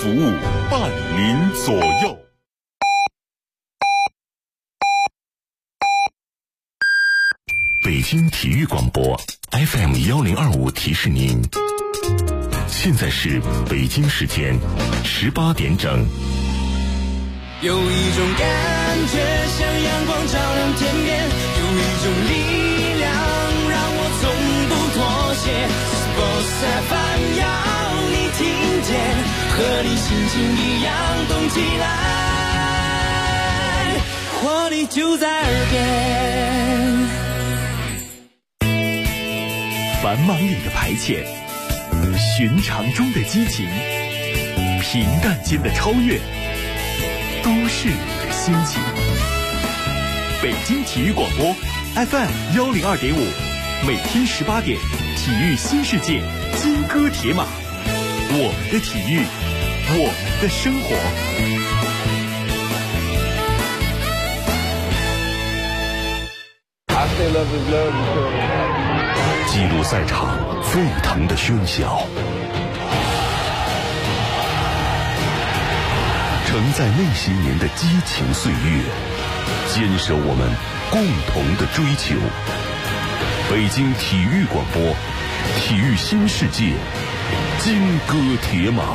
服务，伴您左右。北京体育广播 FM1025 提示您，现在是北京时间18点整。 有一种感觉像阳光照亮天边，有一种力量让我从不妥协。Sports FM 要你听见，和你心情一样动起来，活力就在耳边。 繁忙里的排遣，寻常中的激情，平淡间的超越，都是你的心情。北京体育广播 FM102.5，每天18点，体育新世界，金戈铁马，我们的体育，我们的生活。 记录赛场沸腾的喧嚣，承载那些年的激情岁月，坚守我们共同的追求。北京体育广播，体育新世界，金戈铁马。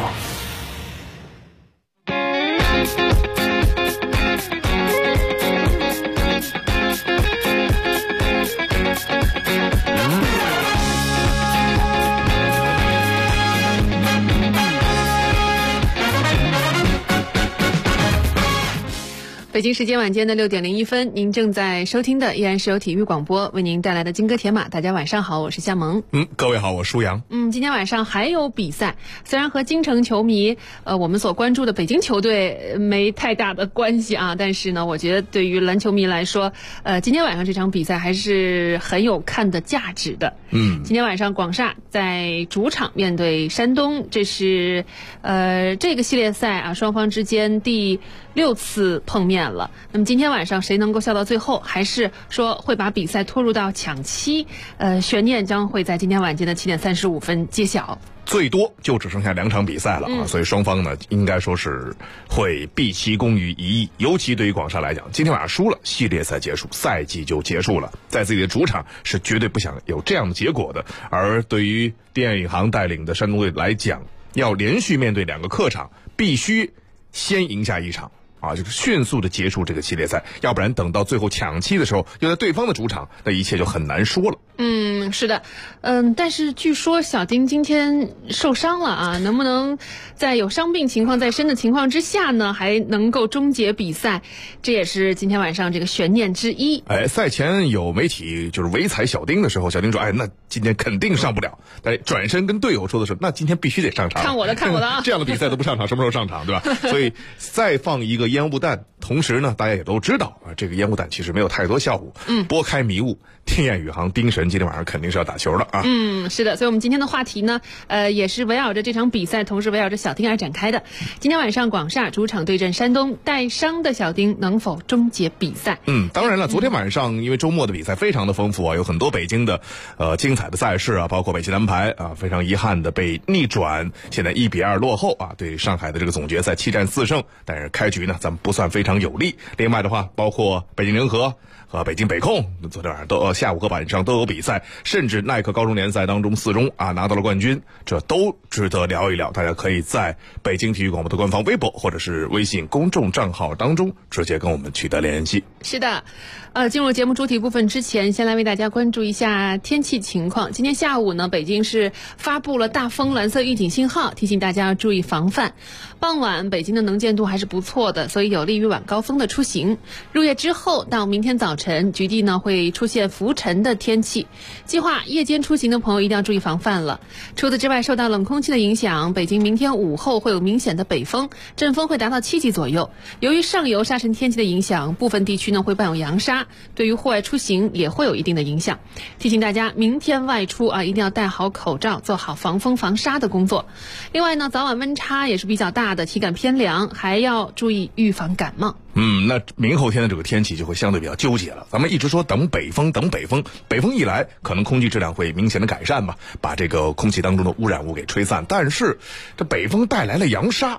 北京时间晚间的6点01分，您正在收听的依然是由体育广播为您带来的金戈铁马。大家晚上好，我是夏萌。 各位好，我舒阳。 今天晚上还有比赛，虽然和京城球迷我们所关注的北京球队没太大的关系啊，但是呢，我觉得对于篮球迷来说，今天晚上这场比赛还是很有看的价值的。今天晚上广厦在主场面对山东，这是这个系列赛啊双方之间第6次碰面了。那么今天晚上谁能够笑到最后，还是说会把比赛拖入到抢七？悬念将会在今天晚间的7点35分揭晓。 最多就只剩下2场比赛了啊，所以双方呢应该说是会毕其功于一役。尤其对于广厦来讲，今天晚上输了，系列赛结束，赛季就结束了，在自己的主场是绝对不想有这样的结果的。而对于电影行带领的山东队来讲，要连续面对2个客场，必须先赢下1场啊，就是迅速的结束这个系列赛，要不然等到最后抢七的时候，又在对方的主场，那一切就很难说了。 是的，但是据说小丁今天受伤了啊，能不能在有伤病情况在身的情况之下呢，还能够终结比赛？这也是今天晚上这个悬念之一。 赛前有媒体就是围踩小丁的时候，小丁说：“那今天肯定上不了。”但转身跟队友说的是：“那今天必须得上场。” 看我的啊！ 这样的比赛都不上场，什么时候上场，对吧？所以再放一个烟雾弹，同时呢，大家也都知道啊，这个烟雾弹其实没有太多效果。拨开迷雾，天眼宇航丁神今天晚上肯定是要打球的啊。 是的，所以我们今天的话题呢，也是围绕着这场比赛，同时围绕着小丁而展开的。今天晚上广厦主场对阵山东，带伤的小丁能否终结比赛？ 当然了，昨天晚上因为周末的比赛非常的丰富啊，有很多北京的精彩的赛事啊，包括北汽男排啊，非常遗憾的被逆转，现在1-2落后啊，对上海的这个总决赛7战4胜，但是开局呢咱们不算非常有利。另外的话，包括北京人和和北京北控昨天晚上都下午和晚上都有比赛，甚至耐克高中联赛当中4中啊拿到了冠军，这都值得聊一聊。大家可以在北京体育广播的官方微博或者是微信公众账号当中直接跟我们取得联系。 是的，进入节目主体部分之前，先来为大家关注一下天气情况。今天下午呢，北京是发布了大风蓝色预警信号，提醒大家要注意防范。傍晚北京的能见度还是不错的，所以有利于晚高峰的出行。入夜之后到明天早晨，局地呢会出现浮尘的天气，计划夜间出行的朋友一定要注意防范了。除此之外，受到冷空气的影响，北京明天午后会有明显的北风，阵风会达到7级左右。由于上游沙尘天气的影响，部分地区呢会伴有扬沙，对于户外出行也会有一定的影响。提醒大家明天外出啊，一定要戴好口罩，做好防风防沙的工作。另外呢，早晚温差也是比较大的，体感偏凉，还要注意预防感冒。 那明后天的这个天气就会相对比较纠结了。咱们一直说等北风，北风一来，可能空气质量会明显的改善吧，把这个空气当中的污染物给吹散。但是这北风带来了扬沙，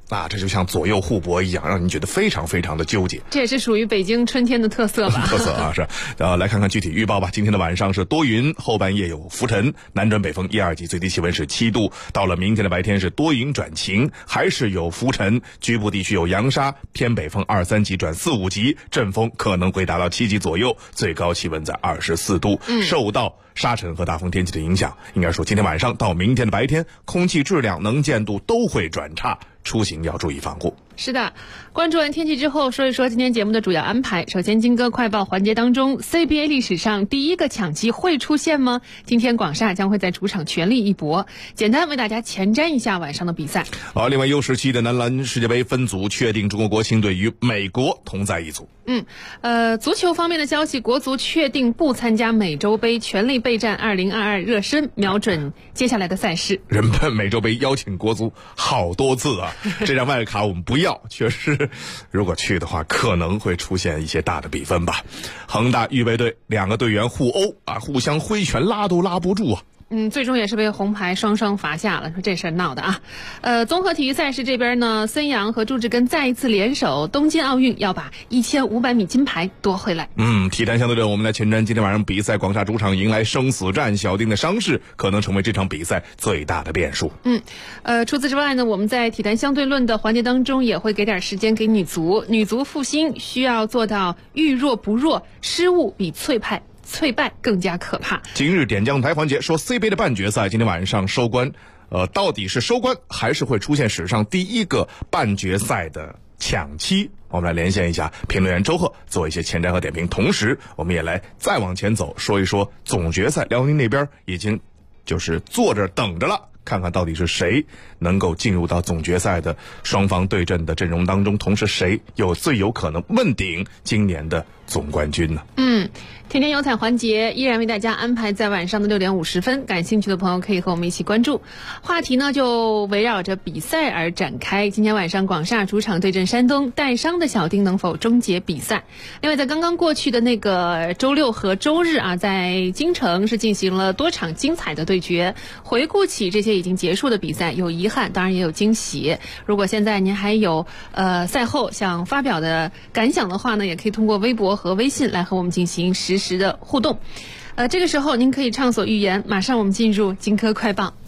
啊，这就像左右互搏一样，让你觉得非常非常的纠结。 这也是属于北京春天的特色吧？ 特色啊，是。来看看具体预报吧。今天的晚上是多云，后半夜有浮尘，南转北风1、2级，最低气温是7度。到了明天的白天是多云转晴，还是有浮尘，局部地区有扬沙，偏北风2、3级转4、5级，阵风可能会达到7级左右，最高气温在24度。受到沙尘和大风天气的影响，应该说今天晚上到明天的白天，空气质量、能见度都会转差，出行要注意防护。 是的，关注完天气之后，说一说今天节目的主要安排。首先，金歌快报环节当中 ，CBA 历史上第一个抢七会出现吗？今天广厦将会在主场全力一搏。简单为大家前瞻一下晚上的比赛。 好，另外 U17的男篮世界杯分组确定，中国国青队与美国同在一组。 足球方面的消息，国足确定不参加美洲杯，全力备战2022热身，瞄准接下来的赛事。 人们美洲杯邀请国足好多次啊，这张外卡我们不要，确实，如果去的话，可能会出现一些大的比分吧。恒大预备队2个队员互殴啊，互相挥拳拉都拉不住啊。 最终也是被红牌双双罚下了，说这事儿闹的啊。综合体育赛事这边呢，孙杨和祝志根再一次联手，东京奥运要把1500米金牌夺回来。 体坛相对论，我们来前瞻今天晚上比赛，广厦主场迎来生死战，小丁的伤势可能成为这场比赛最大的变数。 除此之外呢，我们在体坛相对论的环节当中也会给点时间给女足复兴需要做到遇弱不弱，失误比脆败更加可怕。 今日点将台环节说 CBA 的半决赛今天晚上收官，到底是收官还是会出现史上第一个半决赛的抢七？我们来连线一下评论员周贺，做一些前瞻和点评。同时，我们也来再往前走，说一说总决赛，辽宁那边已经就是坐着等着了。看看到底是谁能够进入到总决赛的双方对阵的阵容当中，同时谁最有可能问鼎今年的总冠军呢？ 天天有彩环节依然为大家安排在晚上的6点50分，感兴趣的朋友可以和我们一起关注。话题呢就围绕着比赛而展开。今天晚上广厦主场对阵山东，带伤的小丁能否终结比赛？另外，在刚刚过去的那个周六和周日啊，在京城是进行了多场精彩的对决。回顾起这些已经结束的比赛，有遗憾，当然也有惊喜。如果现在您还有赛后想发表的感想的话呢，也可以通过微博和微信来和我们进行实时的互动。这个时候您可以畅所欲言。马上我们进入金科快报。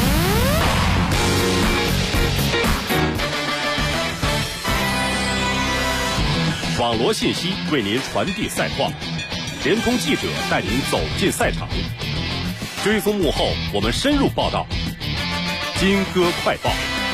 网罗信息为您传递赛况，联通记者带您走进赛场，追踪幕后，我们深入报道。金科快报。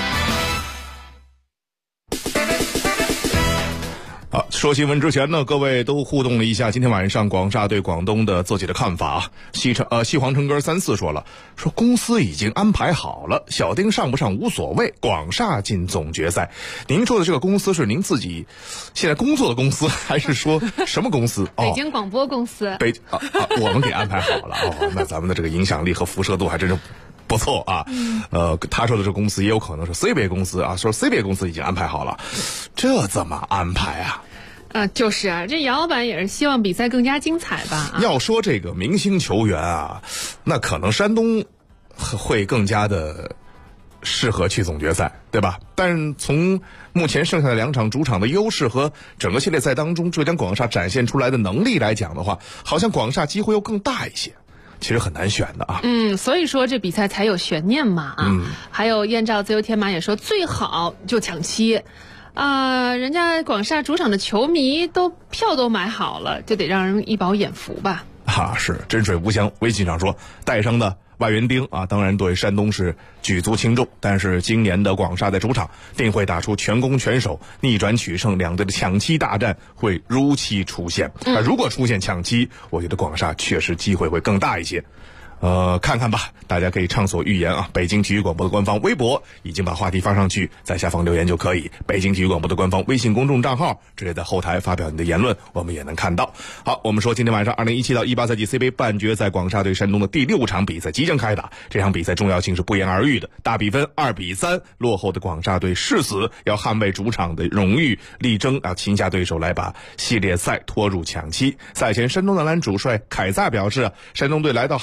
好，说新闻之前呢，各位都互动了一下今天晚上广厦对广东的自己的看法。西皇城歌34说了，说公司已经安排好了，小丁上不上无所谓，广厦进总决赛。您说的这个公司是您自己现在工作的公司，还是说什么公司？ 北京广播公司。 我们给安排好了那咱们的这个影响力和辐射度还真是不错啊。他说的这公司也有可能是 CBA 公司啊，说 CBA 公司已经安排好了，这怎么安排啊？ 就是啊，这姚老板也是希望比赛更加精彩吧。 要说这个明星球员啊，那可能山东会更加的适合去总决赛，对吧？但从目前剩下的2场主场的优势和整个系列赛当中浙江广厦展现出来的能力来讲的话，好像广厦机会又更大一些。其实很难选的啊。 所以说这比赛才有悬念嘛还有燕赵自由天马也说最好就抢七。人家广厦主场的球迷票都买好了，就得让人一饱眼福吧。 是真水无香。微信上说带伤的外援丁啊，当然对山东是举足轻重，但是今年的广厦在主场定会打出全攻全守，逆转取胜，两队的抢七大战会如期出现。如果出现抢七，我觉得广厦确实机会会更大一些。看看吧，大家可以畅所欲言啊。北京体育广播的官方微博已经把话题发上去，在下方留言就可以。北京体育广播的官方微信公众账号，直接在后台发表你的言论，我们也能看到。好，我们说今天晚上2017到18赛季 CBA 半决赛广厦对山东的第6场比赛即将开打。这场比赛重要性是不言而喻的，大比分2-3，落后的广厦队誓死要捍卫主场的荣誉，力争擒下对手来把系列赛拖入抢七。赛前山东男篮主帅凯撒表示山东队来到杭州就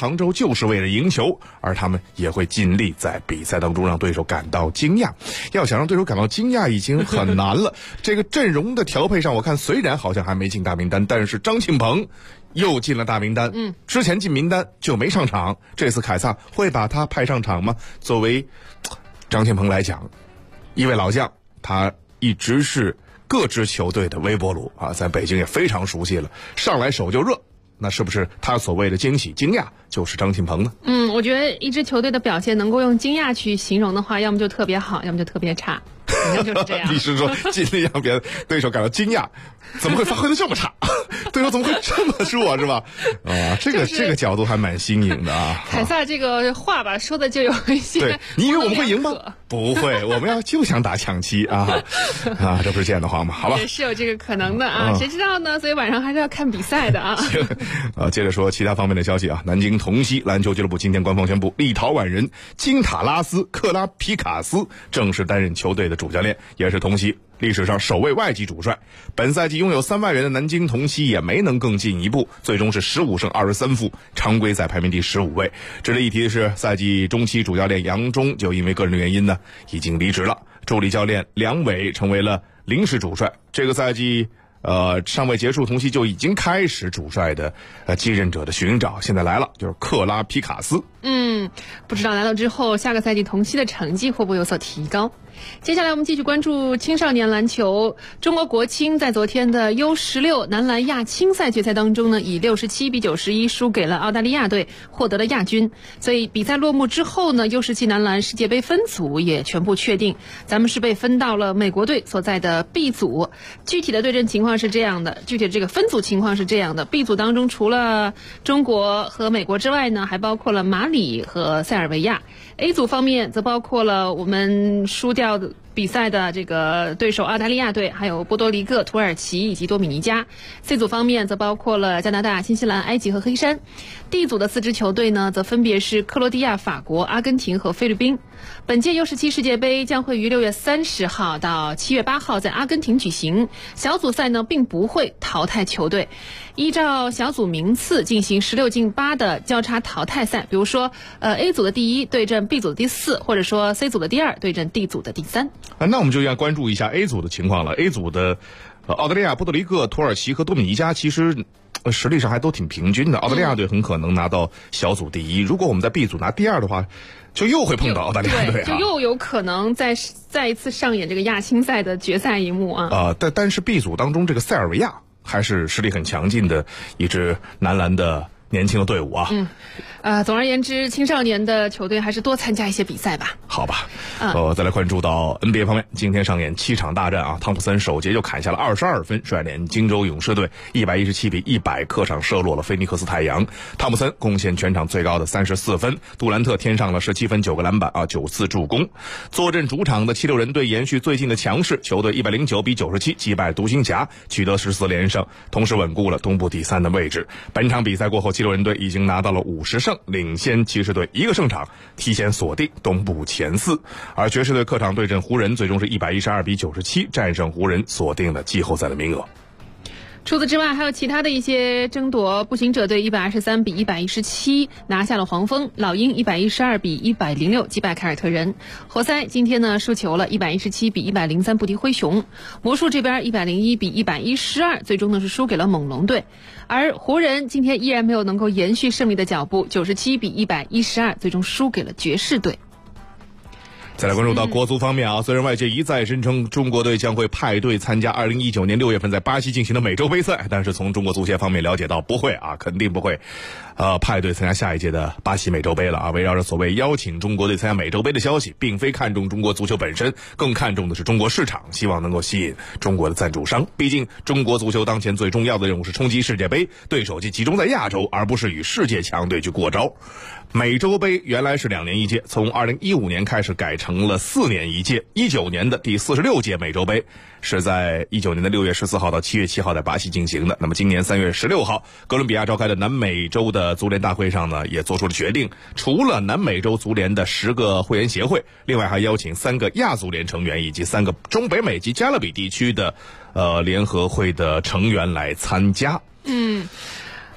就是为了赢球，而他们也会尽力在比赛当中让对手感到惊讶。要想让对手感到惊讶已经很难了。这个阵容的调配上，我看虽然好像还没进大名单，但是张庆鹏又进了大名单。之前进名单就没上场，这次凯撒会把他派上场吗？作为张庆鹏来讲，一位老将，他一直是各支球队的微波炉啊，在北京也非常熟悉了，上来手就热。那是不是他所谓的惊喜惊讶就是张庆鹏呢？ 我觉得一支球队的表现能够用惊讶去形容的话，要么就特别好，要么就特别差，反正就是这样。 你是说尽力让别人对手感到惊讶，怎么会发挥的这么差？对手怎么会这么弱，是吧？这个角度还蛮新颖的啊。 凯撒这个话吧，说的就有一些。 对，你以为我们会赢吗？不会，我们就想打抢七啊！这不是这样的话吗？好吧， 也是有这个可能的啊，谁知道呢？所以晚上还是要看比赛的啊。 接着说其他方面的消息啊，南京同曦篮球俱乐部今天官方宣布，立陶宛人金塔拉斯·克拉皮卡斯正式担任球队的主教练，也是同曦历史上首位外籍主帅。本赛季拥有3万人的南京同曦也没能更进一步，最终是15胜23负，常规赛排名第15位。值得一提的是，赛季中期主教练杨忠就因为个人的原因呢，已经离职了。助理教练梁伟成为了临时主帅。这个赛季尚未结束，同曦就已经开始主帅的继任者的寻找，现在来了，就是克拉皮卡斯。 不知道来了之后，下个赛季同曦的成绩会不会有所提高？接下来我们继续关注青少年篮球。中国国青在昨天的 U16 男篮亚青赛决赛当中呢，以67比91输给了澳大利亚队，获得了亚军。所以比赛落幕之后呢， U17 男篮世界杯分组也全部确定，咱们是被分到了美国队所在的 B 组。具体的对阵情况是这样的，具体的这个分组情况是这样的， B 组当中除了中国和美国之外呢，还包括了马里和塞尔维亚。A 组方面则包括了我们输掉的比赛的这个对手澳大利亚队，还有波多黎各、土耳其以及多米尼加。C 组方面则包括了加拿大、新西兰、埃及和黑山。D 组的4支球队呢，则分别是克罗地亚、法国、阿根廷和菲律宾。本届 U17 世界杯将会于6月30号到7月8号在阿根廷举行。小组赛呢，并不会淘汰球队，依照小组名次进行16进8的交叉淘汰赛。比如说A 组的第1对阵 B 组的第4，或者说 C 组的第2对阵 D 组的第3。 那我们就要关注一下 A 组的情况了。A 组的澳大利亚、波多黎各、土耳其和多米尼加其实实力上还都挺平均的。澳大利亚队很可能拿到小组第1，如果我们在 B 组拿第2的话，就又会碰到澳大利亚队， 就又有可能再一次上演这个亚青赛的决赛一幕啊。 但是 B 组当中这个塞尔维亚还是实力很强劲的一支男篮的年轻的队伍啊。 总而言之，青少年的球队还是多参加一些比赛吧。 好吧，再来关注到 NBA 方面，今天上演7场大战啊，汤普森首节就砍下了22分，率领金州勇士队117比100客场射落了菲尼克斯太阳。汤普森贡献全场最高的34分，杜兰特添上了17分9个篮板9次助攻。坐镇主场的76人队延续最近的强势，球队109比97击败独行侠，取得14连胜，同时稳固了东部第3的位置。本场比赛过后，76人队已经拿到了50胜，领先骑士队1个胜场，提前锁定东部前4。而爵士队客场对阵湖人，最终是112比97战胜湖人，锁定了季后赛的名额。 除此之外，还有其他的一些争夺。步行者队123比117拿下了黄蜂，老鹰112比106击败凯尔特人。活塞今天呢输球了，117比103不敌灰熊。魔术这边101比112最终呢是输给了猛龙队。而湖人今天依然没有能够延续胜利的脚步，97比112最终输给了爵士队。 再来关注到国足方面啊，虽然外界一再声称中国队将会派队参加2019年6月份在巴西进行的美洲杯赛，但是从中国足协方面了解到，不会啊，肯定不会派队参加下一届的巴西美洲杯了啊。围绕着所谓邀请中国队参加美洲杯的消息，并非看重中国足球本身，更看重的是中国市场，希望能够吸引中国的赞助商。毕竟中国足球当前最重要的任务是冲击世界杯，对手集中在亚洲，而不是与世界强队去过招。美洲杯原来是2年一届，从2015年开始改成了4年一届。19年的第46届美洲杯是在19年的6月14号到7月7号在巴西进行的。那么今年3月16号哥伦比亚召开的南美洲的足联大会上呢，也做出了决定，除了南美洲足联的10个会员协会，另外还邀请3个亚足联成员以及3个中北美及加勒比地区的联合会的成员来参加。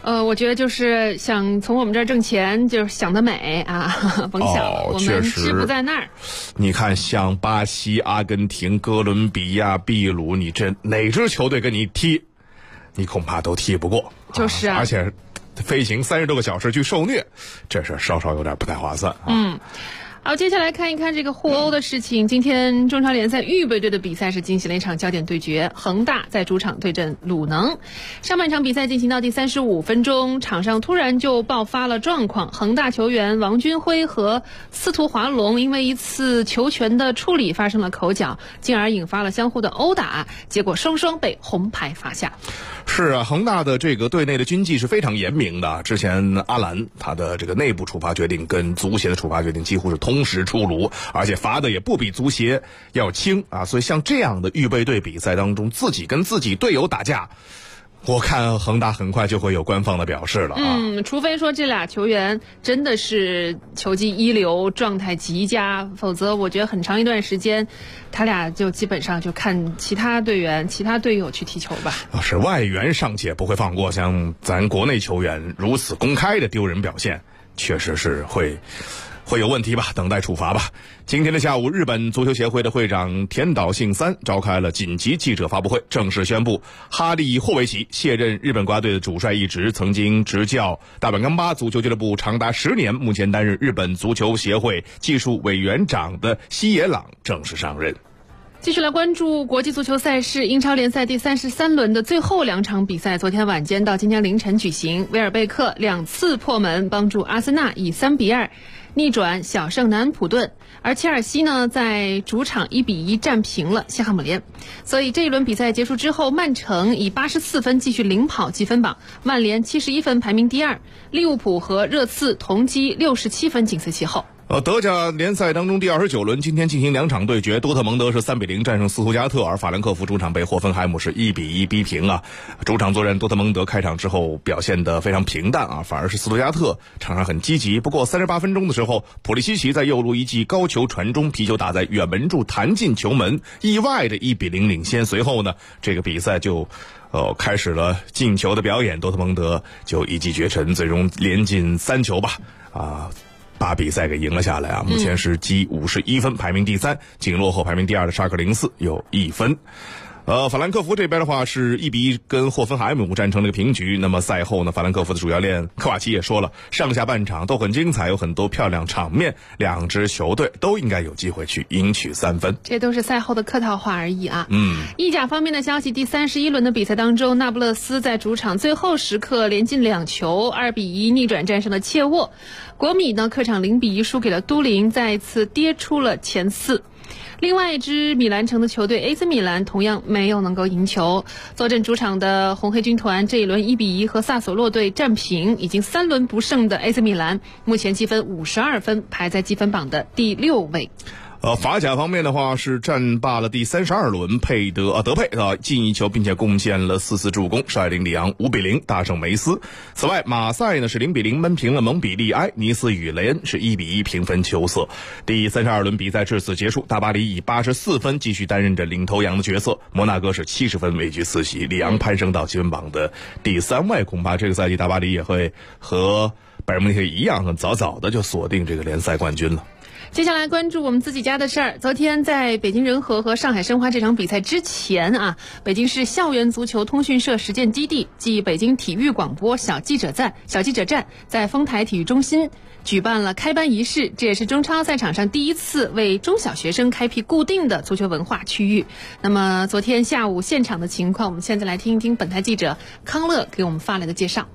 我觉得就是想从我们这儿挣钱，就是想得美啊，甭想了，我们志不在那儿。 你看，像巴西、阿根廷、哥伦比亚、秘鲁，你这哪支球队跟你踢，你恐怕都踢不过。 就是啊， 而且飞行30多个小时去受虐，这是稍稍有点不太划算啊。 好，接下来看一看这个互欧的事情。今天中超联赛预备队的比赛是进行了一场焦点对决，恒大在主场对阵鲁能。上半场比赛进行到第35分钟，场上突然就爆发了状况，恒大球员王军辉和司徒华龙因为一次球权的处理发生了口角，进而引发了相互的殴打，结果双双被红牌罚下。 是啊，恒大的这个队内的军纪是非常严明的。之前阿兰他的这个内部处罚决定跟足协的处罚决定几乎是同时出炉，而且罚的也不比足协要轻啊。所以像这样的预备队比赛当中，自己跟自己队友打架，我看恒大很快就会有官方的表示了啊。 除非说这俩球员真的是球技一流，状态极佳，否则我觉得很长一段时间他俩就基本上就看其他队员其他队友去踢球吧。 是外援尚且不会放过，像咱国内球员如此公开的丢人表现，确实是会有问题吧，等待处罚吧。今天的下午，日本足球协会的会长田岛信三召开了紧急记者发布会，正式宣布哈利霍维奇卸任日本国家队的主帅一职，曾经执教大阪钢巴足球俱乐部长达10年，目前担任日本足球协会技术委员长的西野朗正式上任。 继续来关注国际足球赛事，英超联赛第33轮的最后2场比赛，昨天晚间到今天凌晨举行。威尔贝克2次破门，帮助阿森纳以3-2逆转小胜南安普顿，而切尔西呢在主场1-1战平了西汉姆联。所以这一轮比赛结束之后，曼城以84分继续领跑积分榜，曼联71分排名第2，利物浦和热刺同积67分紧随其后。 德甲联赛当中第29轮，今天进行2场对决，多特蒙德是3-0战胜斯图加特，而法兰克福主场被霍芬海姆是1-1逼平啊。主场作战，多特蒙德开场之后表现得非常平淡啊，反而是斯图加特场上很积极。不过38分钟的时候，普利西奇在右路一记高球传中，皮球打在远门柱弹进球门，意外的1-0领先。随后呢，这个比赛就开始了进球的表演，多特蒙德就一骑绝尘，最终连进3球吧把比赛给赢了下来啊！目前是积51分，排名第3，仅落后排名第2的沙克04有1分。法兰克福这边的话是1-1跟霍芬海姆战成了个平局。那么赛后呢，法兰克福的主教练科瓦奇也说了，上下半场都很精彩，有很多漂亮场面，两支球队都应该有机会去赢取3分。 这都是赛后的客套话而已啊。意甲方面的消息，第31轮的比赛当中，那不勒斯在主场最后时刻连进2球，2-1逆转战胜了切沃。国米呢客场0-1输给了都灵，再一次跌出了前4。另外一支米兰城的球队 AC 米兰同样没有能够赢球，坐镇主场的红黑军团这一轮1-1和萨索洛队战平，已经3轮不胜的 AC 米兰目前积分52分，排在积分榜的第6位。 法甲方面的话是战罢了第32轮，德佩进1球，并且贡献了4次助攻，率领里昂5-0大胜梅斯。此外，马赛呢是0-0闷平了蒙彼利埃，尼斯与雷恩是1-1平分秋色。第32轮比赛至此结束，大巴黎以84分继续担任着领头羊的角色，摩纳哥是70分位居4席，里昂攀升到积分榜的第3位。恐怕这个赛季大巴黎也会和拜仁慕尼黑一样，很早早的就锁定这个联赛冠军了。 接下来关注我们自己家的事儿。昨天在北京人和和上海申花这场比赛之前啊，北京市校园足球通讯社实践基地暨北京体育广播小记者站在丰台体育中心举办了开班仪式，这也是中超赛场上第一次为中小学生开辟固定的足球文化区域。那么昨天下午现场的情况，我们现在来听一听本台记者康乐给我们发来的介绍。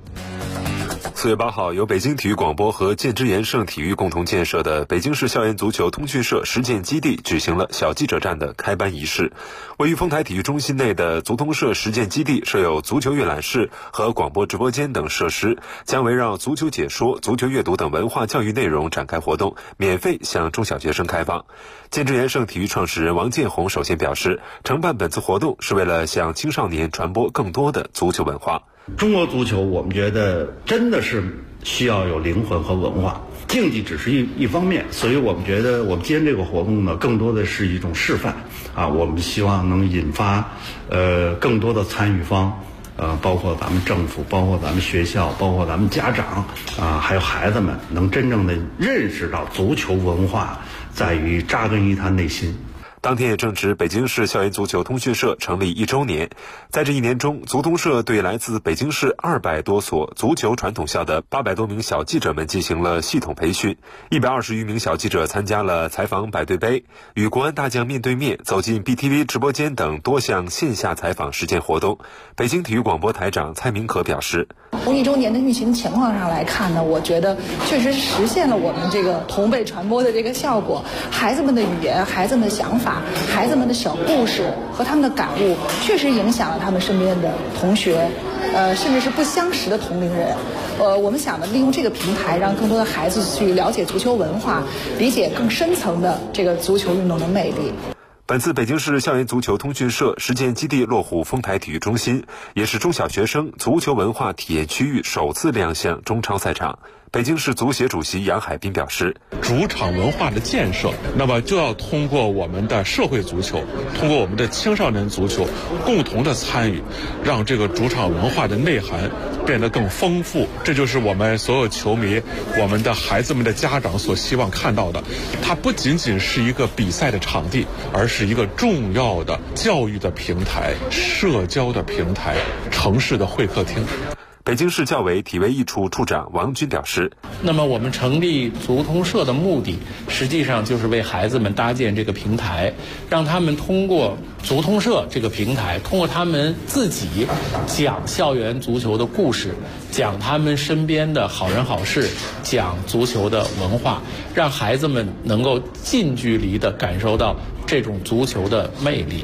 4月8号，由北京体育广播和建之延盛体育共同建设的北京市校园足球通讯社实践基地举行了小记者站的开班仪式。位于丰台体育中心内的足通社实践基地设有足球阅览室和广播直播间等设施，将围绕足球解说、足球阅读等文化教育内容展开活动，免费向中小学生开放。建之延盛体育创始人王建宏首先表示，承办本次活动是为了向青少年传播更多的足球文化。 中国足球我们觉得真的是需要有灵魂和文化，竞技只是一方面，所以我们觉得我们今天这个活动呢，更多的是一种示范啊，我们希望能引发更多的参与方包括咱们政府，包括咱们学校，包括咱们家长还有孩子们，能真正的认识到足球文化在于扎根于他内心。 当天也正值北京市校园足球通讯社成立1周年，在这1年中，足通社对来自北京市200多所足球传统校的800多名小记者们进行了系统培训，120余名小记者参加了采访百对杯、与国安大将面对面、走进 BTV 直播间等多项线下采访实践活动。北京体育广播台长蔡明可表示， 从1周年的运行情况上来看呢，我觉得确实实现了我们这个同辈传播的这个效果。孩子们的语言、孩子们的想法、孩子们的小故事和他们的感悟，确实影响了他们身边的同学，甚至是不相识的同龄人。我们想呢，利用这个平台，让更多的孩子去了解足球文化，理解更深层的这个足球运动的魅力。 本次北京市校园足球通讯社实践基地落户丰台体育中心，也是中小学生足球文化体验区域首次亮相中超赛场。北京市足协主席杨海滨表示， 主场文化的建设，那么就要通过我们的社会足球，通过我们的青少年足球共同的参与，让这个主场文化的内涵变得更丰富。这就是我们所有球迷、我们的孩子们的家长所希望看到的。它不仅仅是一个比赛的场地，而是一个重要的教育的平台、社交的平台、城市的会客厅。 北京市教委体卫艺处处长王军表示， 那么我们成立足通社的目的，实际上就是为孩子们搭建这个平台，让他们通过足通社这个平台，通过他们自己讲校园足球的故事，讲他们身边的好人好事，讲足球的文化，让孩子们能够近距离地感受到这种足球的魅力。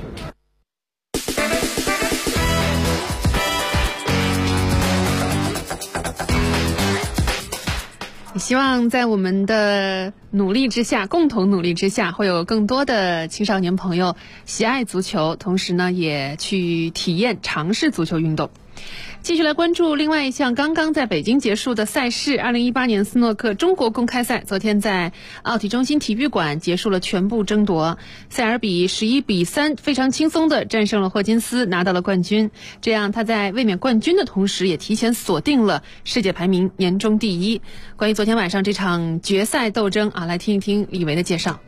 希望在我们的努力之下，共同努力之下，会有更多的青少年朋友喜爱足球，同时呢，也去体验尝试足球运动。继续来关注另外一项刚刚在北京结束的赛事，2018年斯诺克中国公开赛，昨天在奥体中心体育馆结束了全部争夺。塞尔比11-3非常轻松地战胜了霍金斯，拿到了冠军。这样他在卫冕冠军的同时，也提前锁定了世界排名年终第一。关于昨天晚上这场决赛斗争来听一听李维的介绍。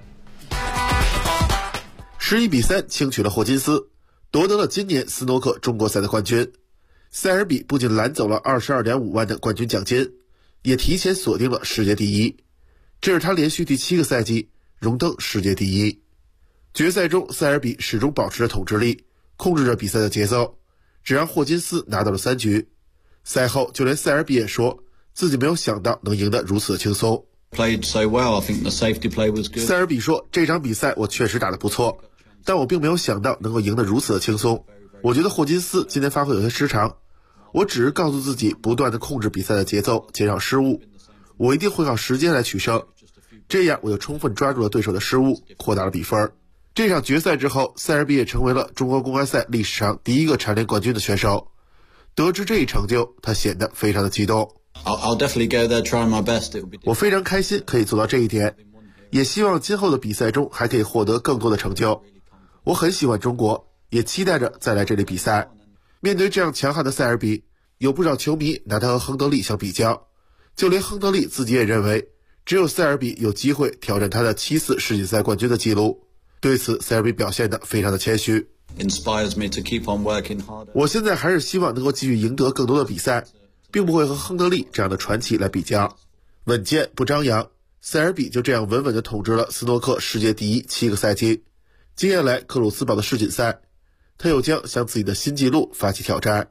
11-3轻取了霍金斯，夺得了今年斯诺克中国赛的冠军。塞尔比不仅揽走了 22.5 万的冠军奖金，也提前锁定了世界第一，这是他连续第7个赛季荣登世界第一。决赛中，塞尔比始终保持着统治力，控制着比赛的节奏，只让霍金斯拿到了3局。赛后，就连塞尔比也说自己没有想到能赢得如此的轻松。塞尔比说，这场比赛我确实打得不错，但我并没有想到能够赢得如此的轻松。我觉得霍金斯今天发挥有些失常，我只是告诉自己不断地控制比赛的节奏，减少失误，我一定会靠时间来取胜，这样我就充分抓住了对手的失误，扩大了比分。这场决赛之后，塞尔比也成为了中国公开赛历史上第一个蝉联冠军的选手。得知这一成就，他显得非常的激动。我非常开心可以做到这一点，也希望今后的比赛中还可以获得更多的成就。我很喜欢中国，也期待着再来这里比赛。面对这样强悍的塞尔比，有不少球迷拿他和亨德利相比较，就连亨德利自己也认为只有塞尔比有机会挑战他的7次世锦赛冠军的记录。对此，塞尔比表现得非常的谦虚。我现在还是希望能够继续赢得更多的比赛，并不会和亨德利这样的传奇来比较。稳健不张扬，塞尔比就这样稳稳地统治了斯诺克世界第一7个赛季。接下来克鲁斯堡的世锦赛，他又将向自己的新纪录发起挑战。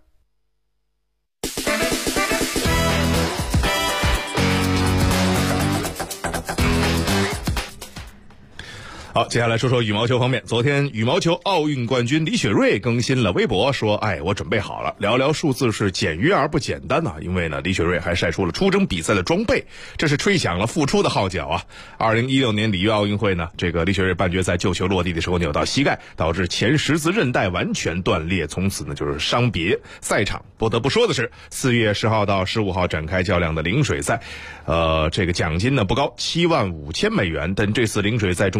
好，接下来说说羽毛球方面。昨天羽毛球奥运冠军李雪芮更新了微博，说我准备好了，寥寥数字是简约而不简单呐。因为呢，李雪芮还晒出了出征比赛的装备，这是吹响了复出的号角啊。2016年里约奥运会呢，这个李雪芮半决赛救球落地的时候扭到膝盖，导致前十字韧带完全断裂，从此呢就是伤别赛场。不得不说的是，4月10号到15号展开较量的陵水赛，这个奖金呢不高，75000美元，但这次陵水赛中国队派出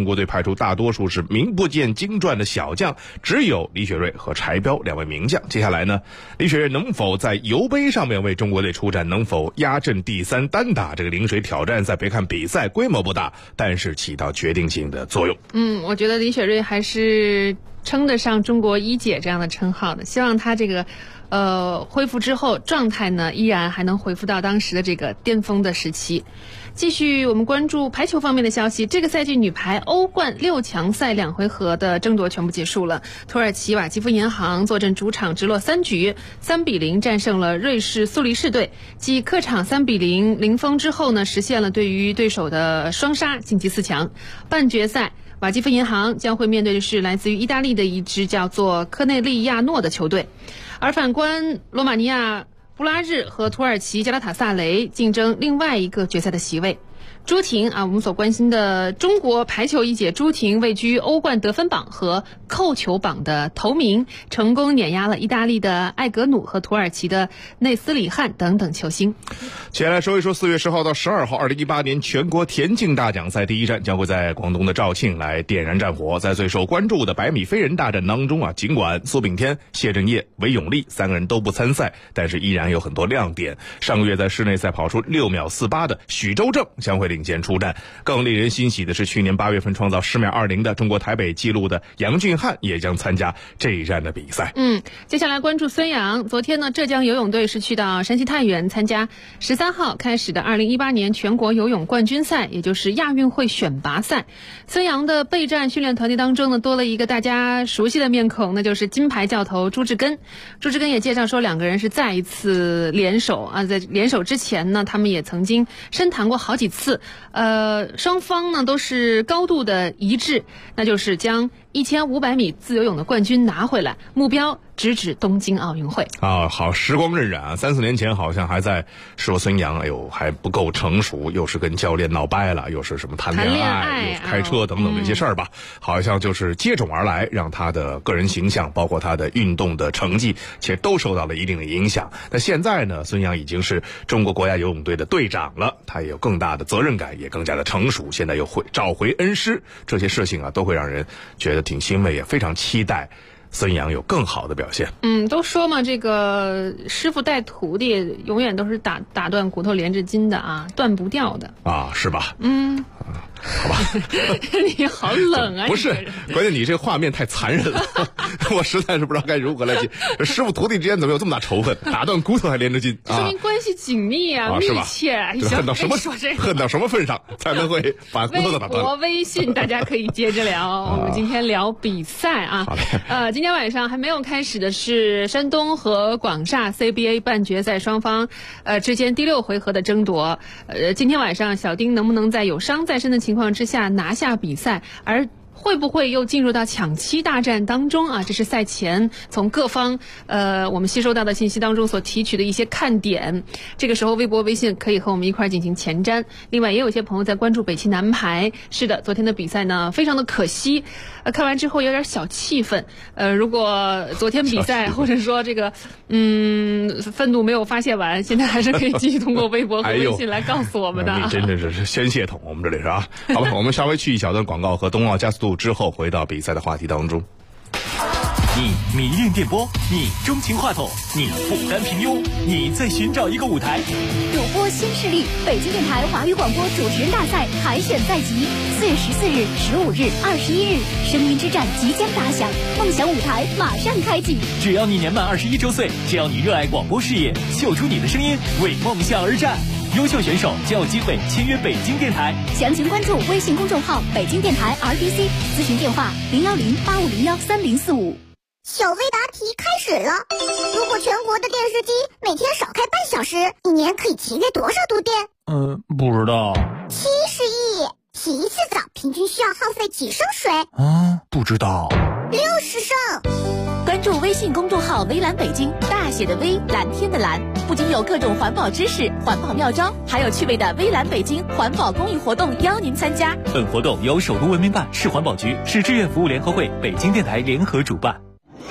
出大多数是名不见经传的小将，只有李雪芮和柴彪2位名将。接下来呢，李雪芮能否在游杯上面为中国队出战，能否压阵第3单打这个临水挑战赛，别看比赛规模不大，但是起到决定性的作用。 我觉得李雪芮还是称得上中国一姐这样的称号的，希望她这个恢复之后状态呢依然还能恢复到当时的这个巅峰的时期。继续我们关注排球方面的消息，这个赛季女排欧冠6强赛2回合的争夺全部结束了，土耳其瓦基夫银行坐镇主场直落3局3-0战胜了瑞士苏黎世队，继客场3-0零封之后呢，实现了对于对手的双杀，晋级4强。半决赛瓦基夫银行将会面对的是来自于意大利的一支叫做科内利亚诺的球队，而反观罗马尼亚布拉日和土耳其加拉塔萨雷竞争另外一个决赛的席位。朱婷我们所关心的中国排球一姐朱婷位居欧冠得分榜和扣球榜的头名，成功碾压了意大利的艾格努和土耳其的内斯里汉等等球星。 接下来说一说4月10号到12号2018年全国田径大奖赛第一站将会在广东的肇庆来点燃战火。在最受关注的100米飞人大战当中尽管苏炳添、谢震业、韦永丽3个人都不参赛，但是依然有很多亮点。上个月在室内赛跑出6秒48的许周正将会领衔出战，更令人欣喜的是去年8月份创造10秒20的中国台北纪录的杨俊翰也将参加这一站的比赛。 接下来关注孙杨。昨天呢，浙江游泳队是去到山西太原参加13号开始的2018年全国游泳冠军赛，也就是亚运会选拔赛。孙杨的备战训练团队当中呢，多了一个大家熟悉的面孔，那就是金牌教头朱志根。朱志根也介绍说，两个人是再一次联手在联手之前呢，他们也曾经深谈过好几次，双方呢都是高度的一致，那就是将1500米自由泳的冠军拿回来，目标直指东京奥运会。 好，时光荏苒，3-4年前好像还在说孙杨还不够成熟，又是跟教练闹掰了，又是什么谈恋爱，又是开车等等这些事儿吧，好像就是接踵而来，让他的个人形象包括他的运动的成绩其实都受到了一定的影响。那现在呢，孙杨已经是中国国家游泳队的队长了，他也有更大的责任感，也更加的成熟，现在又会找回恩师，这些事情都会让人觉得挺欣慰，也非常期待孙杨有更好的表现。 都说嘛，这个师傅带徒弟永远都是打断骨头连着筋的断不掉的是吧？好吧。 你好冷啊！ 不是，关键你这画面太残忍了，我实在是不知道该如何来接。师傅徒弟之间怎么有这么大仇恨？打断骨头还连着筋说明关系紧密密切。 恨到什么份上才能会把骨头打断？ 微信大家可以接着聊。我们今天聊比赛今天晚上还没有开始的是山东和广厦 CBA 半决赛双方之间第6回合的争夺。今天晚上小丁能不能在有伤在身的情况之下拿下比赛，而会不会又进入到抢七大战当中这是赛前从各方我们吸收到的信息当中所提取的一些看点。这个时候微博微信可以和我们一块进行前瞻。另外也有些朋友在关注北汽男排，是的，昨天的比赛呢非常的可惜，看完之后有点小气愤。如果昨天比赛或者说这个愤怒没有发泄完，现在还是可以继续通过微博和微信来告诉我们的。 你真的是宣泄筒，我们这里是好吧，我们稍微去一小段广告和冬奥加速度之后回到比赛的话题当中。 你迷恋电波，你钟情话筒，你不甘平庸，你在寻找一个舞台。 主播新势力，北京电台华语广播主持人大赛海选在即，4月14日、15日、21日，声音之战即将打响，梦想舞台马上开启。 只要你年满21周岁，只要你热爱广播事业，秀出你的声音，为梦想而战。优秀选手就有机会签约北京电台。 详情关注微信公众号北京电台 RDC， 咨询电话010-8501-3045。 小微答题开始了。如果全国的电视机每天少开半小时，一年可以节约多少度电？ 不知道。 70亿。洗一次澡平均需要耗费几升水？ 不知道。 60升。 关注微信公众号微蓝北京，大写的微，蓝天的蓝，不仅有各种环保知识、环保妙招，还有趣味的微蓝北京环保公益活动邀您参加。 本活动由首都文明办、市环保局、市志愿服务联合会、北京电台联合主办。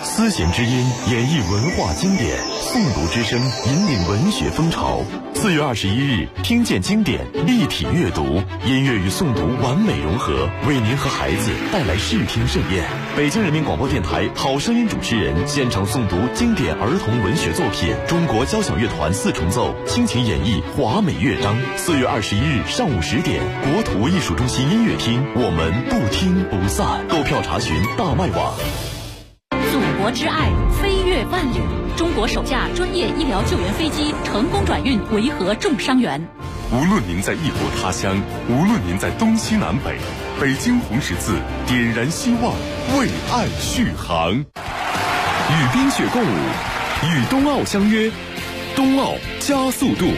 丝弦之音演绎文化经典，诵读之声引领文学风潮。4月21日，听见经典，立体阅读，音乐与诵读完美融合，为您和孩子带来视听盛宴。北京人民广播电台好声音主持人现场诵读经典儿童文学作品，中国交响乐团4重奏倾情演绎华美乐章。4月21日上午10点，国土艺术中心音乐厅，我们不听不散。购票查询大麦网。 祖国之爱，飞越万里。中国首架专业医疗救援飞机成功转运维和重伤员。 无论您在异国他乡，无论您在东西南北，北京红十字点燃希望，为爱续航。与冰雪共舞，与冬奥相约，冬奥加速度。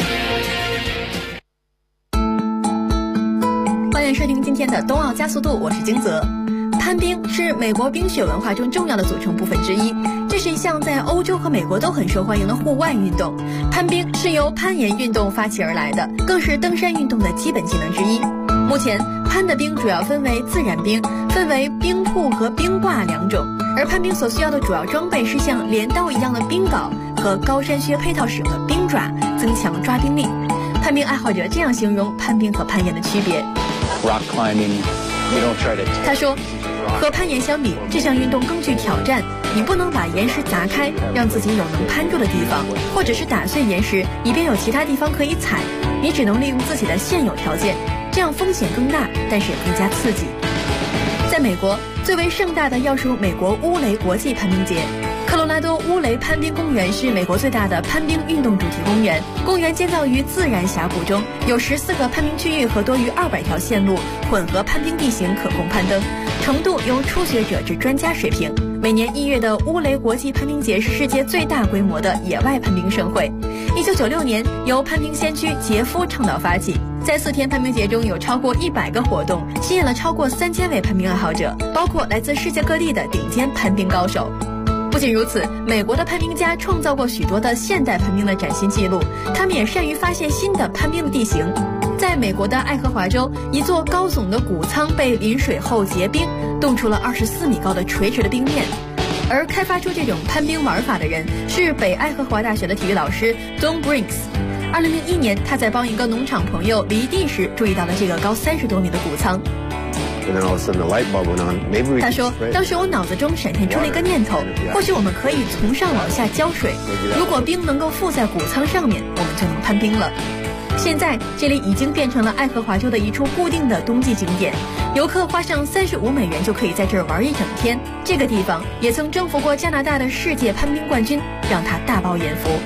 欢迎收听今天的冬奥加速度，我是金泽。攀冰是美国冰雪文化中重要的组成部分之一，这是一项在欧洲和美国都很受欢迎的户外运动。攀冰是由攀岩运动发起而来的，更是登山运动的基本技能之一。目前攀的冰主要分为自然冰，分为冰瀑和冰挂2种，而攀冰所需要的主要装备是像镰刀一样的冰镐和高山靴配套使用的冰爪，增强抓冰力。攀冰爱好者这样形容攀冰和攀岩的区别。 Rock climbing, you don't try to... 他说，和攀岩相比，这项运动更具挑战。你不能把岩石砸开，让自己有能攀住的地方，或者是打碎岩石，以便有其他地方可以踩。你只能利用自己的现有条件，这样风险更大，但是也更加刺激。在美国，最为盛大的要数美国乌雷国际攀冰节。科罗拉多乌雷攀冰公园是美国最大的攀冰运动主题公园。公园建造于自然峡谷中，有14个攀冰区域和多于200条线路，混合攀冰地形可供攀登，程度由初学者至专家水平。每年1月的乌雷国际攀冰节是世界最大规模的野外攀冰盛会。1996年由攀冰先驱杰夫倡导发起，在4天攀冰节中有超过100个活动，吸引了超过3000位攀冰爱好者，包括来自世界各地的顶尖攀冰高手。不仅如此，美国的攀冰家创造过许多的现代攀冰的崭新纪录，他们也善于发现新的攀冰的地形。在美国的爱荷华州，一座高耸的谷仓被淋水后结冰，冻出了24米高的垂直的冰面。而开发出这种攀冰玩法的人是北爱荷华大学的体育老师 Don Brinks。2001年，他在帮一个农场朋友犁地时注意到了这个高30多米的谷仓。他说，当时我脑子中闪现出了一个念头，或许我们可以从上往下浇水，如果冰能够附在谷仓上面，我们就能攀冰了。现在这里已经变成了爱荷华州的一处固定的冬季景点，游客花上35美元就可以在这儿玩一整天。这个地方也曾征服过加拿大的世界攀冰冠军，让他大饱眼福。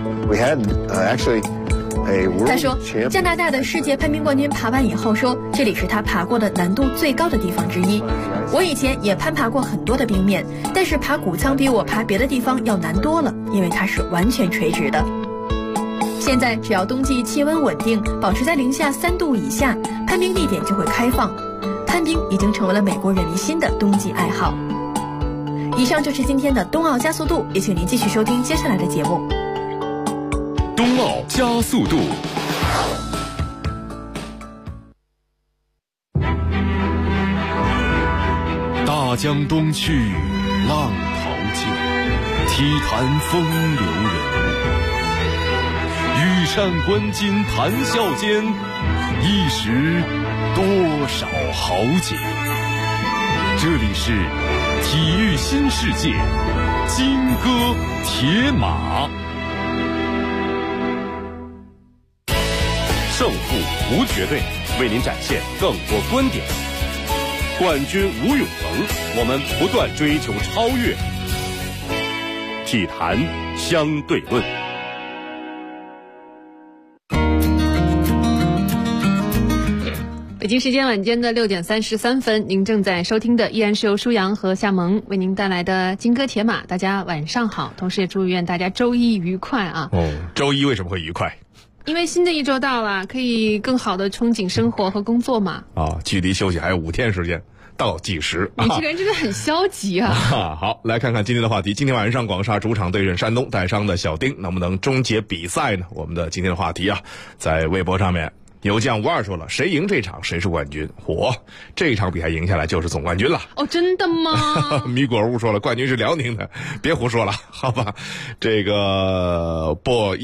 他说，加拿大的世界攀冰冠军爬完以后说，这里是他爬过的难度最高的地方之一。我以前也攀爬过很多的冰面，但是爬谷仓比我爬别的地方要难多了，因为它是完全垂直的。现在只要冬季气温稳定，保持在零下3度以下，攀冰地点就会开放。攀冰已经成为了美国人民新的冬季爱好。以上就是今天的冬奥加速度，也请您继续收听接下来的节目。 冬奥加速度。大江东去，浪淘尽，体坛风流人物。羽扇纶巾谈笑间，一时多少豪杰。这里是体育新世界，金戈铁马。胜负无绝对，为您展现更多观点。冠军无永恒，我们不断追求超越。体坛相对论。 北京时间晚间的6点33分，您正在收听的依然是由舒阳和夏萌为您带来的金戈铁马。大家晚上好，同时也祝愿大家周一愉快啊！ 周一为什么会愉快？ 因为新的一周到了，可以更好的憧憬生活和工作嘛。 距离休息还有5天时间，倒计时。 你这个人真的很消极啊！ 好，来看看今天的话题。今天晚上广厦主场对阵山东，带伤的小丁能不能终结比赛呢？我们的今天的话题啊，在微博上面牛将52说了，谁赢这场谁是冠军。这场比赛赢下来就是总冠军了。 哦，真的吗？ 米果物说了，冠军是辽宁的，别胡说了，好吧。这个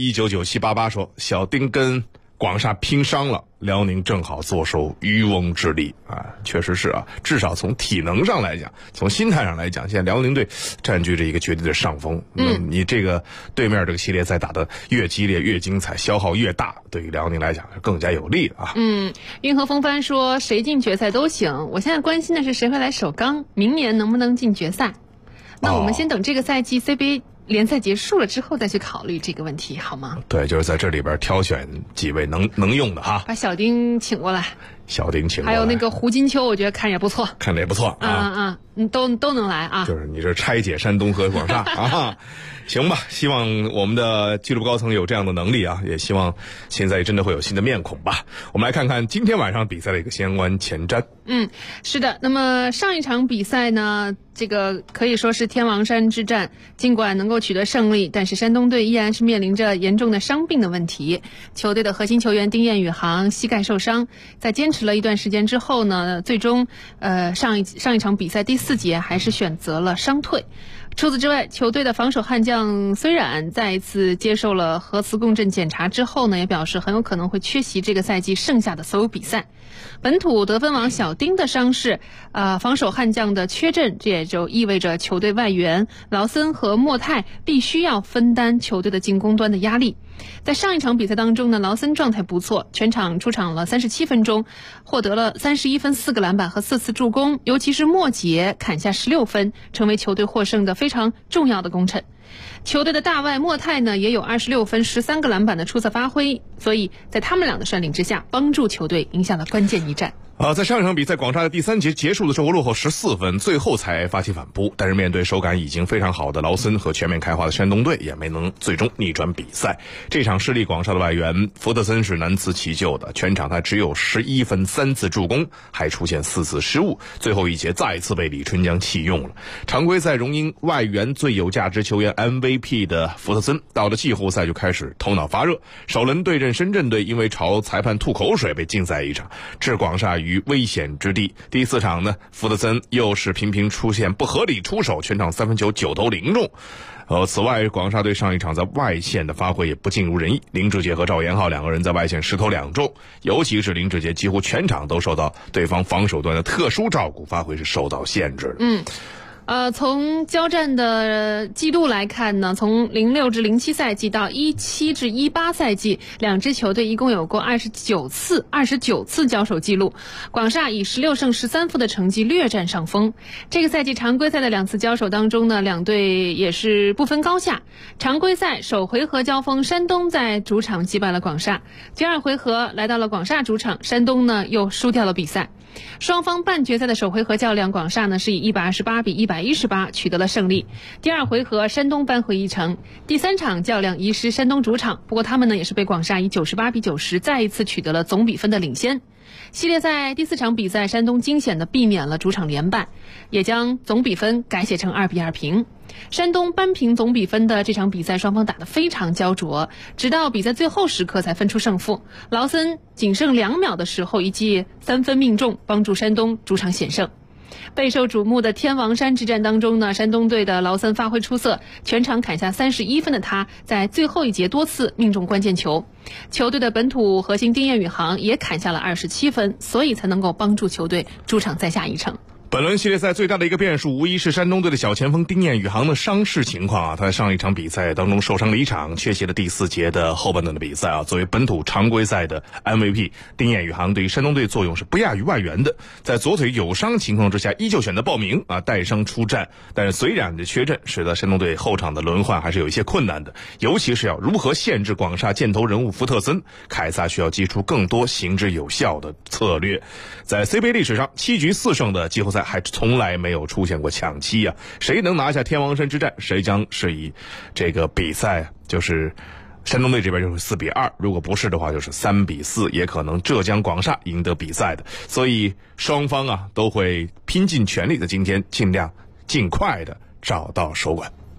199788说，小丁跟广厦拼伤了，辽宁正好坐收渔翁之利啊，确实是啊，至少从体能上来讲，从心态上来讲，现在辽宁队占据着一个绝对的上风。你这个对面这个系列赛打得越激烈越精彩，消耗越大，对于辽宁来讲是更加有利的啊。 运河风帆说，谁进决赛都行，我现在关心的是谁会来首钢，明年能不能进决赛。那我们先等这个赛季 CBA联赛结束了之后再去考虑这个问题，好吗？ 对，就是在这里边挑选几位能用的哈。 把小丁请过来， 还有那个胡金秋，我觉得看着也不错，都能来啊。 就是你这拆解山东和广厦啊，行吧。希望我们的俱乐部高层有这样的能力啊，也希望现在真的会有新的面孔吧。我们来看看今天晚上比赛的一个相关前瞻。 是的。那么上一场比赛呢，这个可以说是天王山之战，尽管能够取得胜利，但是山东队依然是面临着严重的伤病的问题。球队的核心球员丁彦雨航膝盖受伤，在坚持了一段时间之后呢，最终上一场比赛第4节还是选择了伤退。除此之外，球队的防守悍将虽然再一次接受了核磁共振检查之后呢，也表示很有可能会缺席这个赛季剩下的所有比赛。本土得分王小丁的伤势，防守悍将的缺阵，这也就意味着球队外援劳森和莫泰必须要分担球队的进攻端的压力。在上一场比赛当中呢，劳森状态不错，全场出场了37分钟，获得了31分、4个篮板和4次助攻，尤其是末节砍下16分，成为球队获胜的非常重要的功臣。球队的大外莫泰呢，也有26分、13个篮板的出色发挥，所以在他们俩的率领之下，帮助球队赢下了关键一战。 在上一场比赛广厦的第3节结束的时候落后14分，最后才发起反扑，但是面对手感已经非常好的劳森和全面开花的山东队，也没能最终逆转比赛。这场失利，广厦的外援福特森是难辞其咎的，全场他只有11分、3次助攻，还出现4次失误，最后一节再次被李春江弃用了。常规赛荣膺外援最有价值球员 MVP 的福特森，到了季后赛就开始头脑发热，首轮对阵深圳队，因为朝裁判吐口水被禁赛一场，置广厦于危险之地。第4场呢，福特森又是频频出现不合理出手，全场3分球9投0中。此外，广厦队上一场在外线的发挥也不尽如人意，林志杰和赵延浩2个人在外线10投2中，尤其是林志杰几乎全场都受到对方防守端的特殊照顾，发挥是受到限制的。 从交战的记录来看呢，从06至07赛季到17至18赛季，两支球队一共有过29次交手记录。广厦以16胜13负的成绩略占上风。这个赛季常规赛的2次交手当中呢，两队也是不分高下。常规赛首回合交锋，山东在主场击败了广厦。第2回合来到了广厦主场，山东呢又输掉了比赛。双方半决赛的首回合较量，广厦呢是以128比118取得了胜利。第2回合山东扳回一城。第3场较量移师山东主场，不过他们呢也是被广厦以98比90再一次取得了总比分的领先。系列赛第4场比赛，山东惊险地避免了主场连败，也将总比分改写成2比2平。山东扳平总比分的这场比赛，双方打得非常焦灼，直到比赛最后时刻才分出胜负。劳森仅剩2秒的时候一记3分命中，帮助山东主场险胜。备受瞩目的天王山之战当中呢，山东队的劳森发挥出色，全场砍下31分的他，在最后一节多次命中关键球。球队的本土核心丁彦雨航也砍下了27分，所以才能够帮助球队主场再下一城。 本轮系列赛最大的一个变数，无疑是山东队的小前锋丁彦雨航的伤势情况啊。他在上一场比赛当中受伤离场，缺席了第4节的后半段的比赛啊。作为本土常规赛的 MVP， 丁彦雨航对于山东队作用是不亚于外援的。在左腿有伤情况之下，依旧选择报名啊，带伤出战。但是虽然的缺阵，使得山东队后场的轮换还是有一些困难的，尤其是要如何限制广厦箭头人物福特森，凯撒需要祭出更多行之有效的策略。在 CBA 历史上7局4胜的季后赛还从来没有出现过抢七啊！谁能拿下天王山之战，谁将是以这个比赛就是山东队这边就是4比2，如果不是的话就是3比4，也可能浙江广厦赢得比赛的。所以双方啊都会拼尽全力的今天尽量尽快的找到手感。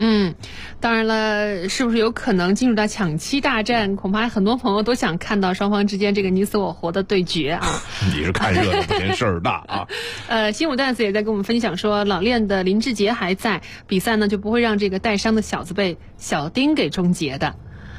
当然了，是不是有可能进入到抢七大战？恐怕很多朋友都想看到双方之间这个你死我活的对决啊！ 你是看热闹不嫌事儿大啊！ 新武段子也在跟我们分享说，老练的林志杰还在，比赛呢就不会让这个带伤的小子被小丁给终结的。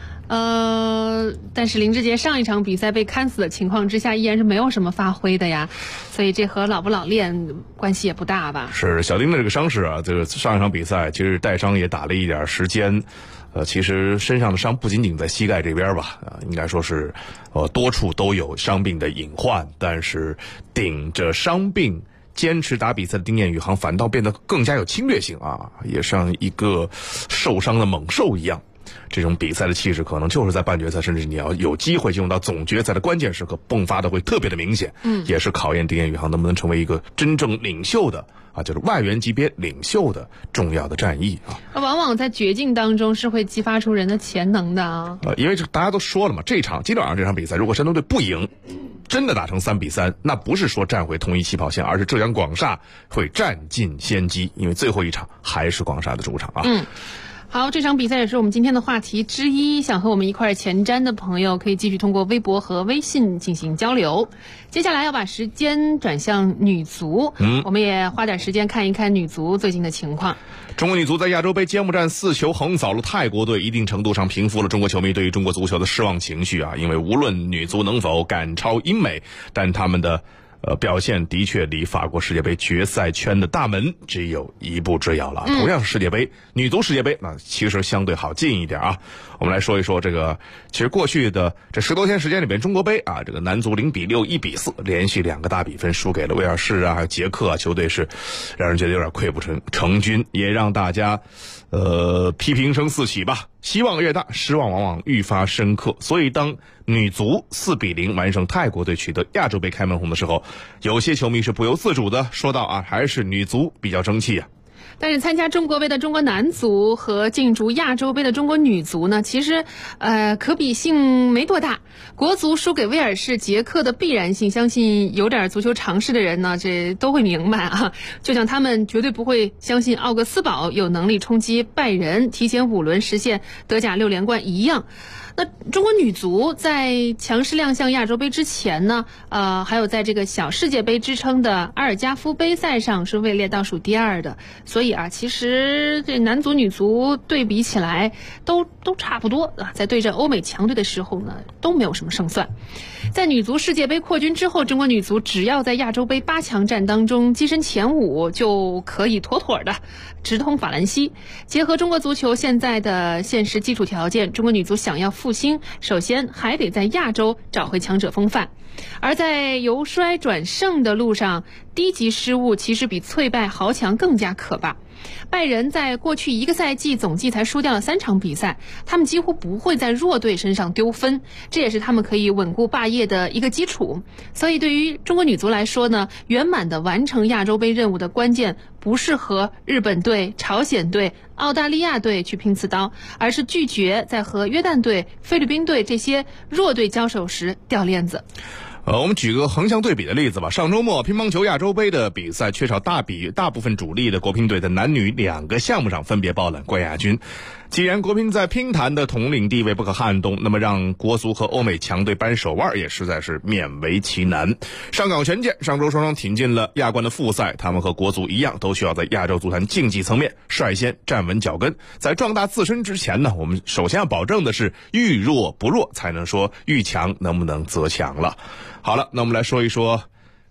但是林志杰上一场比赛被看死的情况之下，依然是没有什么发挥的呀，所以这和老不老练关系也不大吧？ 是小丁的这个伤势啊，这个上一场比赛其实带伤也打了一点时间，其实身上的伤不仅仅在膝盖这边吧，应该说是多处都有伤病的隐患，但是顶着伤病坚持打比赛的丁彦雨航反倒变得更加有侵略性啊，也像一个受伤的猛兽一样。这种比赛的气势可能就是在半决赛，甚至你要有机会进入到总决赛的关键时刻迸发的会特别的明显，也是考验丁彦雨航能不能成为一个真正领袖的啊，就是外援级别领袖的重要的战役啊。 往往在绝境当中是会激发出人的潜能的啊。 因为大家都说了嘛，今天晚上这场比赛，如果山东队不赢，真的打成3-3，那不是说站回同一起跑线，而是浙江广厦会占尽先机，因为最后一场还是广厦的主场啊。 好，这场比赛也是我们今天的话题之一，想和我们一块前瞻的朋友可以继续通过微博和微信进行交流。接下来要把时间转向女足，我们也花点时间看一看女足最近的情况。 中国女足在亚洲杯揭幕战4球横扫了泰国队，一定程度上平复了中国球迷对于中国足球的失望情绪啊！因为无论女足能否赶超英美，但他们的表现的确离法国世界杯决赛圈的大门只有一步之遥了。同样是世界杯，女足世界杯那其实相对好进一点啊。我们来说一说这个，其实过去的这10多天时间里边，中国杯啊，这个男足0-6、1-4，连续2个大比分输给了威尔士啊，还有捷克啊，球队是让人觉得有点溃不成军，也让大家批评声四起吧。希望越大，失望往往愈发深刻。所以当女足4-0完胜泰国队，取得亚洲杯开门红的时候，有些球迷是不由自主的说到啊，还是女足比较争气啊。 但是参加中国杯的中国男足和竞逐亚洲杯的中国女足呢，其实可比性没多大。国足输给威尔士、捷克的必然性，相信有点足球常识的人呢，这都会明白啊。就像他们绝对不会相信奥格斯堡有能力冲击拜仁，提前5轮实现德甲6连冠一样。那中国女足在强势亮相亚洲杯之前呢，还有在这个小世界杯之称的阿尔加夫杯赛上是位列倒数第2的，所以啊，其实这男足女足对比起来都差不多啊，在对阵欧美强队的时候呢，都没有什么胜算。在女足世界杯扩军之后，中国女足只要在亚洲杯8强战当中跻身前5，就可以妥妥的直通法兰西。结合中国足球现在的现实基础条件，中国女足想要复兴，首先还得在亚洲找回强者风范。而在由衰转胜的路上，低级失误其实比脆败豪强更加可怕。拜仁在过去1个赛季总计才输掉了3场比赛，他们几乎不会在弱队身上丢分，这也是他们可以稳固霸业的一个基础。所以对于中国女足来说呢，圆满的完成亚洲杯任务的关键不是和日本队、朝鲜队、澳大利亚队去拼刺刀，而是拒绝在和约旦队、菲律宾队这些弱队交手时掉链子。 我们举个横向对比的例子吧。上周末乒乓球亚洲杯的比赛，缺少大部分主力的国乒队在男女2个项目上分别爆冷冠亚军。既然国乒在乒坛的统领地位不可撼动，那么让国足和欧美强队扳手腕也实在是勉为其难。上港权健上周双双挺进了亚冠的复赛，他们和国足一样，都需要在亚洲足坛竞技层面率先站稳脚跟。在壮大自身之前呢，我们首先要保证的是遇弱不弱，才能说遇强能不能则强了。好了，那我们来说一说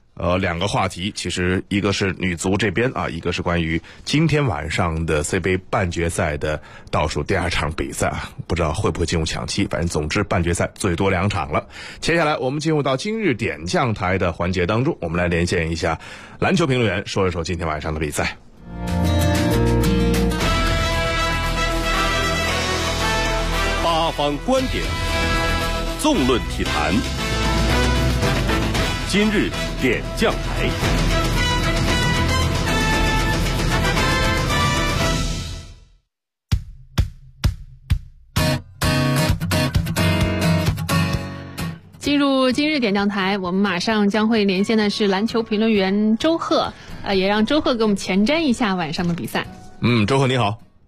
2个话题，其实一个是女足这边啊，一个是关于今天晚上的 C 杯半决赛的倒数第2场比赛啊，不知道会不会进入抢七，反正总之半决赛最多2场了。接下来我们进入到今日点将台的环节当中，我们来连线一下篮球评论员，说一说今天晚上的比赛。 八方观点，纵论体坛。今日点将台， 进入今日点将台，我们马上将会连线的是篮球评论员周贺，也让周贺给我们前瞻一下晚上的比赛。 周贺你好。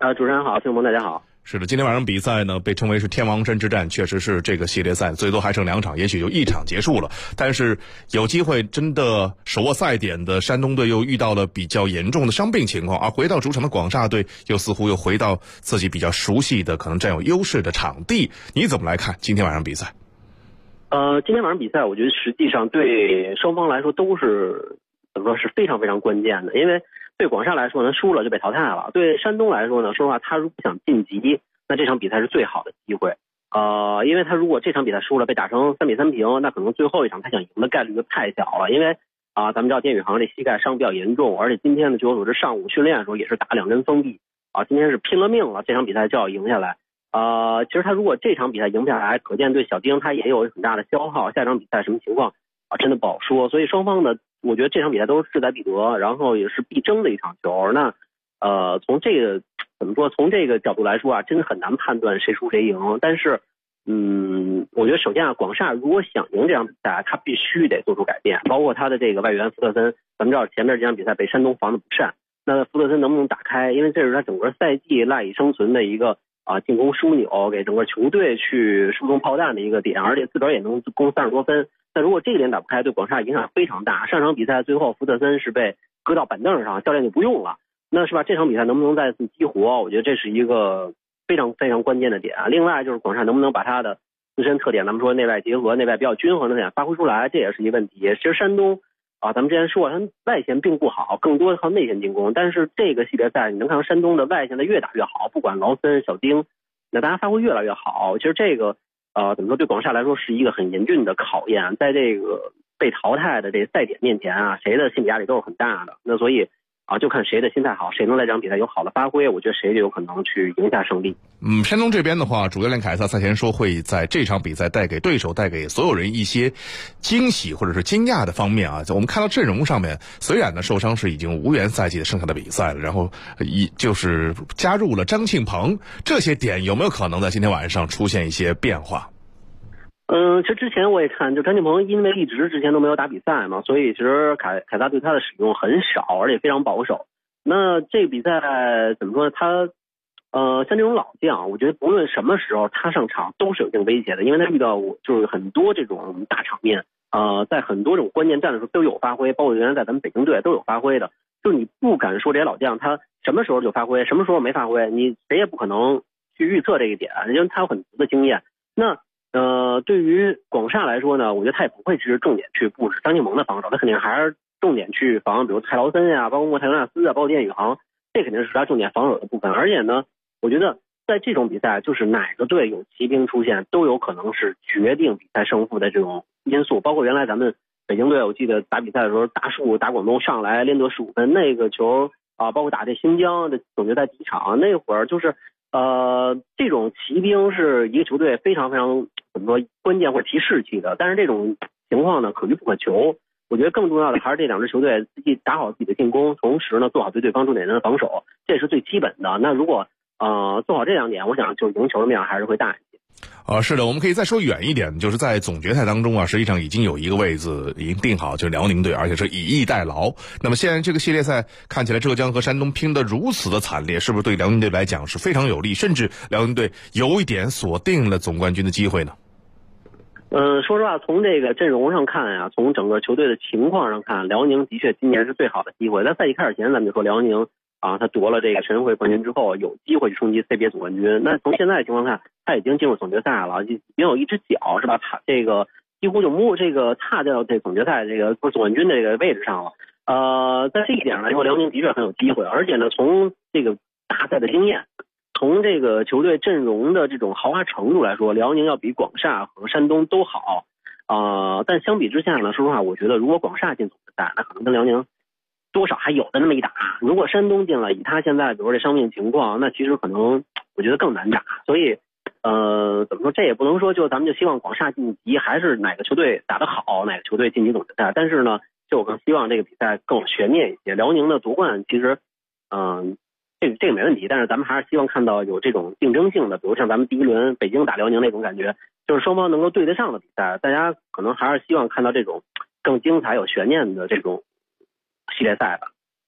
主持人好，听众朋友大家好。 是的，今天晚上比赛呢被称为是天王山之战，确实是这个系列赛最多还剩2场，也许就1场结束了。但是有机会真的手握赛点的山东队又遇到了比较严重的伤病情况，而回到主场的广厦队又似乎又回到自己比较熟悉的可能占有优势的场地。你怎么来看今天晚上比赛？ 今天晚上比赛我觉得实际上对双方来说都是怎么说是非常非常关键的，因为对广厦来说呢，输了就被淘汰了；对山东来说呢，说实话，他如果想晋级，那这场比赛是最好的机会。因为他如果这场比赛输了，被打成3-3平，那可能最后一场他想赢的概率就太小了。因为咱们知道电宇航这膝盖伤比较严重，而且今天的据我所知上午训练的时候也是打2针封闭今天是拼了命了，这场比赛就要赢下来。其实他如果这场比赛赢不下来，可见对小丁他也有很大的消耗，下场比赛什么情况真的不好说。所以双方呢，我觉得这场比赛都是势在必得，然后也是必争的一场球。那从这个怎么说？从这个角度来说真的很难判断谁输谁赢。但是，我觉得首先广厦如果想赢这场比赛，他必须得做出改变，包括他的这个外援福特森。咱们知道前面这场比赛被山东防得不善，那福特森能不能打开？因为这是他整个赛季赖以生存的一个进攻枢纽，给整个球队去输送炮弹的一个点，而且自个儿也能攻30多分。但如果这个点打不开，对广厦影响非常大。上场比赛最后福特森是被搁到板凳上，教练就不用了。那是吧？这场比赛能不能再次激活？我觉得这是一个非常非常关键的点。另外就是广厦能不能把他的自身特点，咱们说内外结合、内外比较均衡的点发挥出来，这也是一个问题。其实山东咱们之前说他外线并不好，更多的靠内线进攻。但是这个系列赛你能看到山东的外线的越打越好，不管劳森、小丁，那大家发挥越来越好。其实这个怎么说，对广厦来说是一个很严峻的考验。在这个被淘汰的这赛点面前谁的心理压力都是很大的。那所以就看谁的心态好，谁能在这场比赛有好的发挥，我觉得谁就有可能去赢下胜利。 山东这边的话，主教练凯撒赛前说会在这场比赛带给对手、带给所有人一些惊喜或者是惊讶的方面我们看到阵容上面，虽然呢受伤是已经无缘赛季的剩下的比赛了，然后就是加入了张庆鹏，这些点有没有可能在今天晚上出现一些变化？ 其实之前我也看，就张庆鹏因为一直之前都没有打比赛嘛，所以其实凯撒对他的使用很少，而且非常保守。那这个比赛怎么说呢？他像这种老将，我觉得不论什么时候他上场都是有一定威胁的，因为他遇到就是很多这种大场面，在很多种关键战的时候都有发挥，包括原来在咱们北京队都有发挥的。就是你不敢说这些老将他什么时候就发挥，什么时候没发挥，你谁也不可能去预测这一点，因为他有很足的经验。那对于广厦来说呢，我觉得他也不会只是重点去布置张庆鹏的防守，他肯定还是重点去防，比如泰劳森包括莫泰尤纳斯包括电宇航，这肯定是他重点防守的部分。而且呢，我觉得在这种比赛，就是哪个队有骑兵出现，都有可能是决定比赛胜负的这种因素。包括原来咱们北京队，我记得打比赛的时候，大树打广东上来连得15分，那个球包括打这新疆的总决赛第一场，那会儿就是这种骑兵是一个球队非常非常怎么说关键或者提士气的，但是这种情况呢可遇不可求。我觉得更重要的还是这两支球队自己打好自己的进攻，同时呢做好对对方重点的防守，这是最基本的。那如果做好这2点，我想就赢球的面还是会大一些。 是的，我们可以再说远一点，就是在总决赛当中实际上已经有一个位置已经定好，就是辽宁队，而且是以逸待劳。那么现在这个系列赛看起来浙江和山东拼得如此的惨烈，是不是对辽宁队来讲是非常有利，甚至辽宁队有一点锁定了总冠军的机会呢？ 说实话，从这个阵容上看从整个球队的情况上看，辽宁的确今年是最好的机会。在赛季开始前，咱们就说辽宁他夺了这个全运会冠军之后，有机会去冲击 CBA 总冠军。那从现在的情况看，他已经进入总决赛了，已经有一只脚是吧？他这个几乎就踏掉这总决赛这个总冠军的这个位置上了。在这一点来说，辽宁的确很有机会，而且呢，从这个大赛的经验，从这个球队阵容的这种豪华程度来说，辽宁要比广厦和山东都好。但相比之下呢，说实话，我觉得如果广厦进总决赛，那可能跟辽宁多少还有的那么一打。如果山东进了，以他现在比如说这伤病情况，那其实可能我觉得更难打。所以怎么说，这也不能说就咱们就希望广厦晋级，还是哪个球队打得好，哪个球队晋级总决赛。但是呢，就我更希望这个比赛更有悬念一些。辽宁的夺冠其实这个没问题，但是咱们还是希望看到有这种竞争性的，比如像咱们第一轮北京打辽宁那种感觉，就是双方能够对得上的比赛。大家可能还是希望看到这种更精彩有悬念的这种系列赛吧。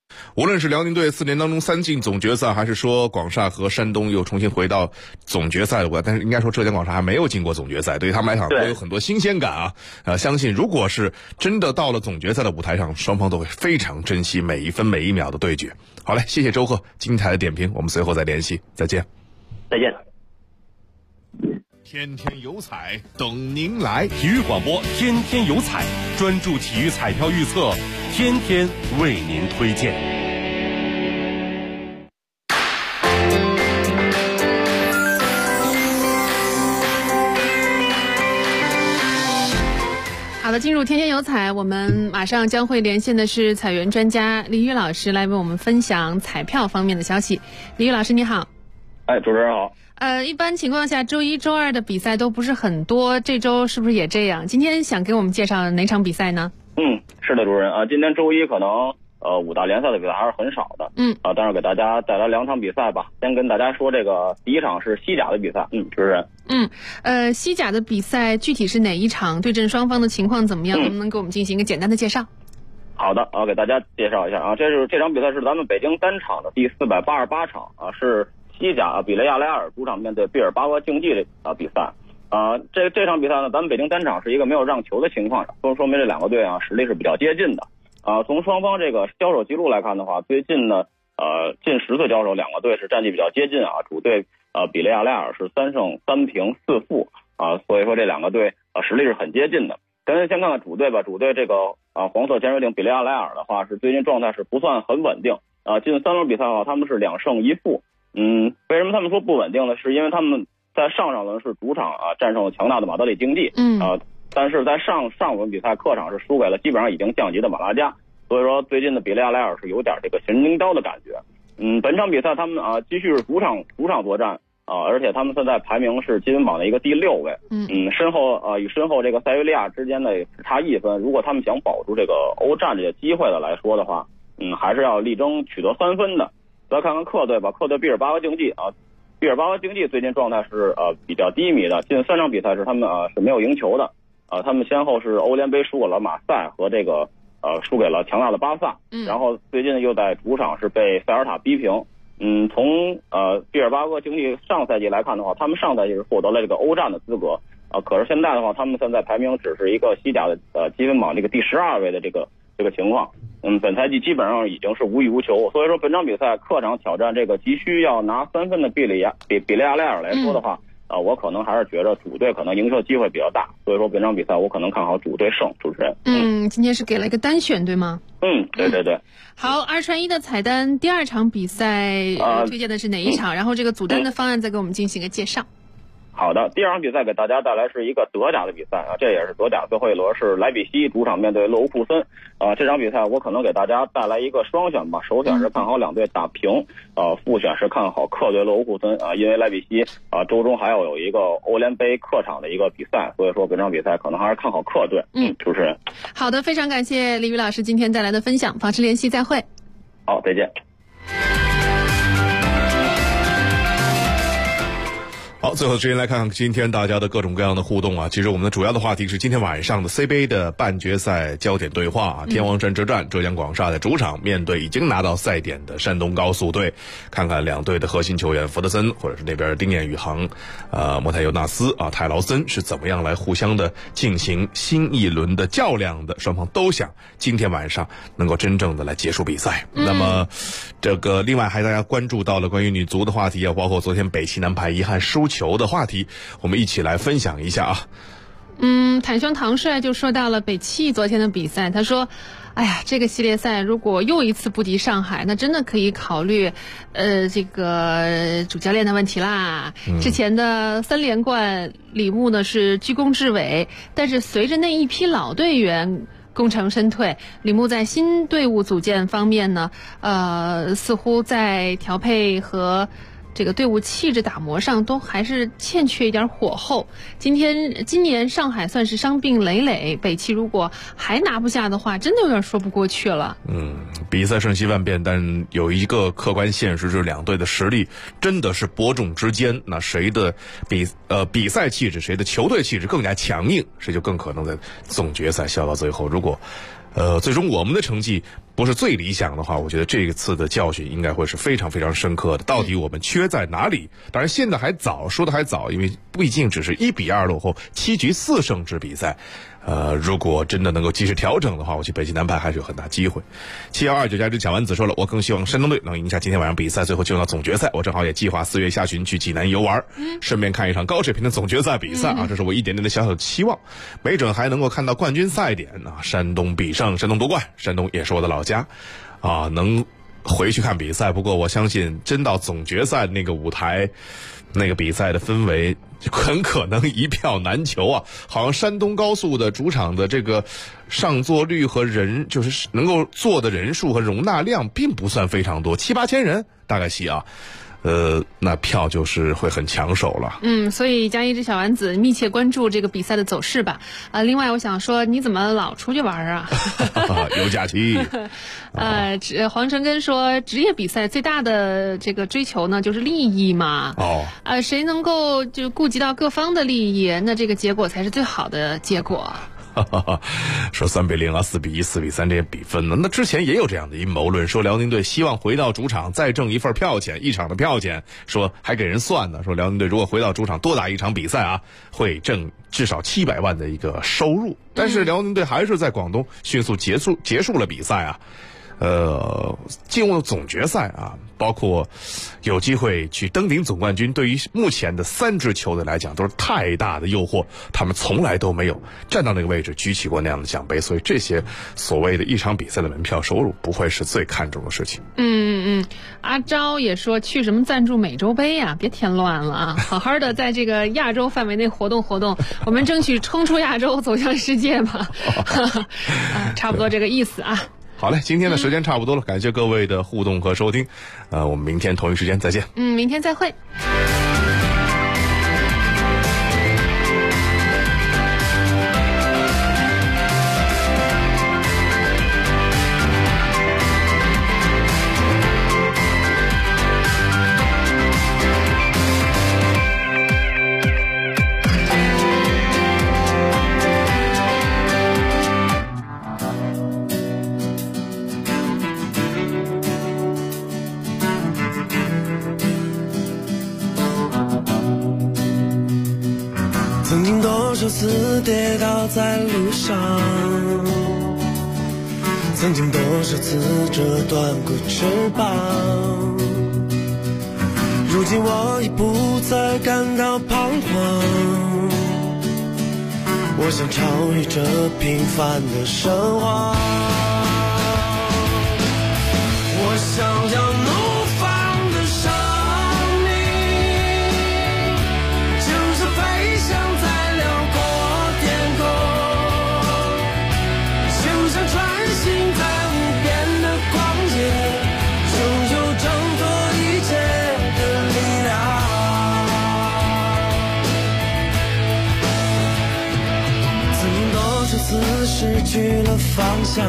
无论是辽宁队4年当中3进总决赛，还是说广厦和山东又重新回到总决赛了，但是应该说浙江广厦还没有进过总决赛，对于他们来讲会有很多新鲜感啊。相信如果是真的到了总决赛的舞台上，双方都会非常珍惜每一分每一秒的对决。好嘞，谢谢周贺精彩的点评，我们随后再联系，再见。 再见。 天天有彩等您来， 体育广播天天有彩，专注体育彩票预测，天天为您推荐。 好的，进入天天有彩，我们马上将会连线的是彩源专家李宇老师，来为我们分享彩票方面的消息。李宇老师你好。 主持人好。 一般情况下周一周二的比赛都不是很多，这周是不是也这样？今天想给我们介绍哪场比赛呢？ 是的，主持人今天周一可能5大联赛的比赛还是很少的。当然给大家带来2场比赛吧。先跟大家说这个第一场是西甲的比赛。主持人。 西甲的比赛具体是哪一场？对阵双方的情况怎么样？能不能给我们进行一个简单的介绍？ 好的，给大家介绍一下这场比赛是咱们北京单场的第488场是西甲比雷亚雷亚尔主场面对毕尔巴鄂竞技的比赛。这场比赛呢，咱们北京单场是一个没有让球的情况，说明这2个队实力是比较接近的。从双方这个交手记录来看的话，最近呢近10次交手2个队是战绩比较接近主队比雷亚雷亚尔是3胜3平4负所以说这2个队实力是很接近的。咱先看看主队吧。主队这个黄色潜水艇比雷亚雷亚尔的话是最近状态是不算很稳定近3轮比赛的话他们是2胜1负。为什么他们说不稳定呢？是因为他们在上轮是主场战胜了强大的马德里竞技但是在上轮比赛客场是输给了基本上已经降级的马拉加，所以说最近的比雷亚雷尔是有点这个神经刀的感觉。本场比赛他们继续是主场作战而且他们现在排名是积分榜的一个第6位。身后这个塞维利亚之间的只差1分，如果他们想保住这个欧战这个机会的来说的话还是要力争取得3分的。再看看客队吧。客队毕尔巴鄂竞技毕尔巴鄂竞技最近状态是比较低迷的，近3场比赛是他们是没有赢球的他们先后是欧联杯输给了马赛和这个输给了强大的巴萨然后最近又在主场是被塞尔塔逼平。从毕尔巴鄂竞技上赛季来看的话，他们上赛季是获得了这个欧战的资格可是现在的话他们现在排名只是一个西甲的积分榜这个第12位的这个情况。本赛季基本上已经是无欲无求，所以说本场比赛客场挑战这个急需要拿3分的比雷亚雷尔来说的话我可能还是觉得主队可能赢球机会比较大，所以说本场比赛我可能看好主队胜。主持人。 今天是给了一个单选对吗？ 对。 好，2传1的彩单第2场比赛推荐的是哪一场？然后这个组单的方案再给我们进行个介绍。 好的，第2场比赛给大家带来是一个德甲的比赛这也是德甲最后一轮，是莱比锡主场面对勒沃库森这场比赛我可能给大家带来一个双选吧。首选是看好2队打平副选是看好客队勒沃库森因为莱比锡周中还要有一个欧联杯客场的一个比赛，所以说本场比赛可能还是看好客队。主持人。 好的，非常感谢李宇老师今天带来的分享，保持联系，再会。 好，再见。 好，最后时间来看看今天大家的各种各样的互动其实我们的主要的话题是今天晚上的 CBA 的半决赛焦点对话天王山之战，浙江广厦在主场面对已经拿到赛点的山东高速队，看看2队的核心球员福德森或者是那边丁彦雨航莫泰尤纳斯泰劳森是怎么样来互相的进行新一轮的较量的，双方都想今天晚上能够真正的来结束比赛。那么这个另外还大家关注到了关于女足的话题包括昨天北汽男排遗憾输球的话题，我们一起来分享一下坦兄唐帅就说到了北汽昨天的比赛，他说哎呀，这个系列赛如果又一次不敌上海，那真的可以考虑这个主教练的问题啦。之前的3连冠李牧呢是居功至伟，但是随着那一批老队员功成身退，李牧在新队伍组建方面呢似乎在调配和这个队伍气质打磨上都还是欠缺一点火候。今年上海算是伤病累累，北汽如果还拿不下的话，真的有点说不过去了。 比赛瞬息万变，但有一个客观现实就是2队的实力真的是伯仲之间，那谁的比赛气质，谁的球队气质更加强硬，谁就更可能在总决赛笑到最后。如果最终我们的成绩不是最理想的话，我觉得这次的教训应该会是非常非常深刻的。到底我们缺在哪里？当然现在还早，说的还早，因为毕竟只是1-2落后，7局4胜制比赛。如果真的能够及时调整的话，我觉得北京男排还是有很大机会。7129加之蒋丸子说了，我更希望山东队能赢下今天晚上比赛，最后进入到总决赛。我正好也计划4月下旬去济南游玩，顺便看一场高水平的总决赛比赛啊，这是我一点点的小小的期望，没准还能够看到冠军赛点啊，山东必胜，山东夺冠，山东也是我的老家啊，能回去看比赛。不过我相信真到总决赛那个舞台，那个比赛的氛围很可能一票难求啊！好像山东高速的主场的这个上座率和就是能够坐的人数和容纳量并不算非常多，7-8千人大概是啊。那票就是会很抢手了。 所以加一只小丸子密切关注这个比赛的走势吧。另外我想说，你怎么老出去玩啊？ 有假期。 黄成根说，职业比赛最大的这个追求呢，就是利益嘛。谁能够就顾及到各方的利益，那这个结果才是最好的结果。 说3-0啊，4-1、4-3这些比分呢？那之前也有这样的阴谋论，说辽宁队希望回到主场再挣一份票钱，一场的票钱，说还给人算呢，说辽宁队如果回到主场多打一场比赛啊，会挣至少700万的一个收入。但是辽宁队还是在广东迅速结束了比赛啊。进入总决赛啊，包括有机会去登顶总冠军，对于目前的3支球队来讲都是太大的诱惑，他们从来都没有站到那个位置举起过那样的奖杯，所以这些所谓的一场比赛的门票收入不会是最看重的事情。 阿昭也说，去什么赞助美洲杯啊，别添乱了啊，好好的在这个亚洲范围内活动活动，我们争取冲出亚洲走向世界吧。差不多这个意思啊。 好嘞，今天的时间差不多了，感谢各位的互动和收听，我们明天同一时间再见。 明天再会。 曾经多少次跌倒在路上，曾经多少次折断过翅膀，如今我已不再感到彷徨，我想超越这平凡的生活，我想要怒放的生命，就是飞翔在辽阔天空，就像穿行在无边的旷野，拥有挣脱一切的力量。曾经多少次失去了方向，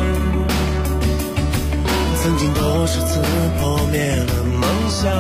曾经多少次破灭了梦想，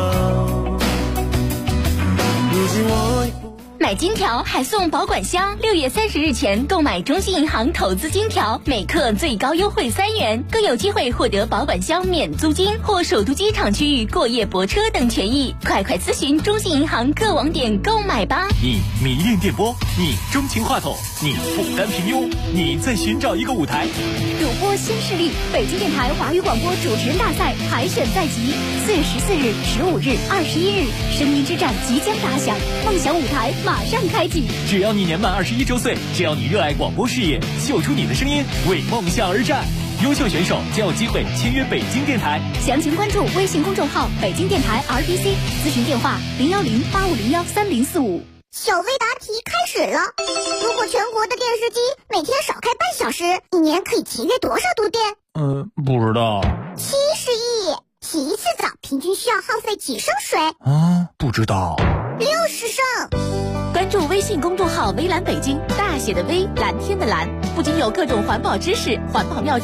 如今我已不买金条还送保管箱，6月30日前购买中信银行投资金条，每克最高优惠3元，更有机会获得保管箱免租金或首都机场区域过夜泊车等权益。快快咨询中信银行各网点购买吧。 你迷恋电波，你钟情话筒，你不甘平庸，你在寻找一个舞台。 主播新势力，北京电台华语广播主持人大赛海选在即，4月14日、15日、21日，声音之战即将打响，梦想舞台马上开启。 只要你年满21周岁，只要你热爱广播事业，秀出你的声音，为梦想而战。优秀选手将有机会签约北京电台。 详情关注微信公众号北京电台 RBC， 咨询电话010-8501-3045。 小微答题开始了。如果全国的电视机每天少开半小时，一年可以节约多少度电？ 不知道。 70亿。洗一次澡平均需要耗费几升水？ 不知道。 60升。 关注微信公众号微蓝北京，大写的微，蓝天的蓝，不仅有各种环保知识、环保妙招。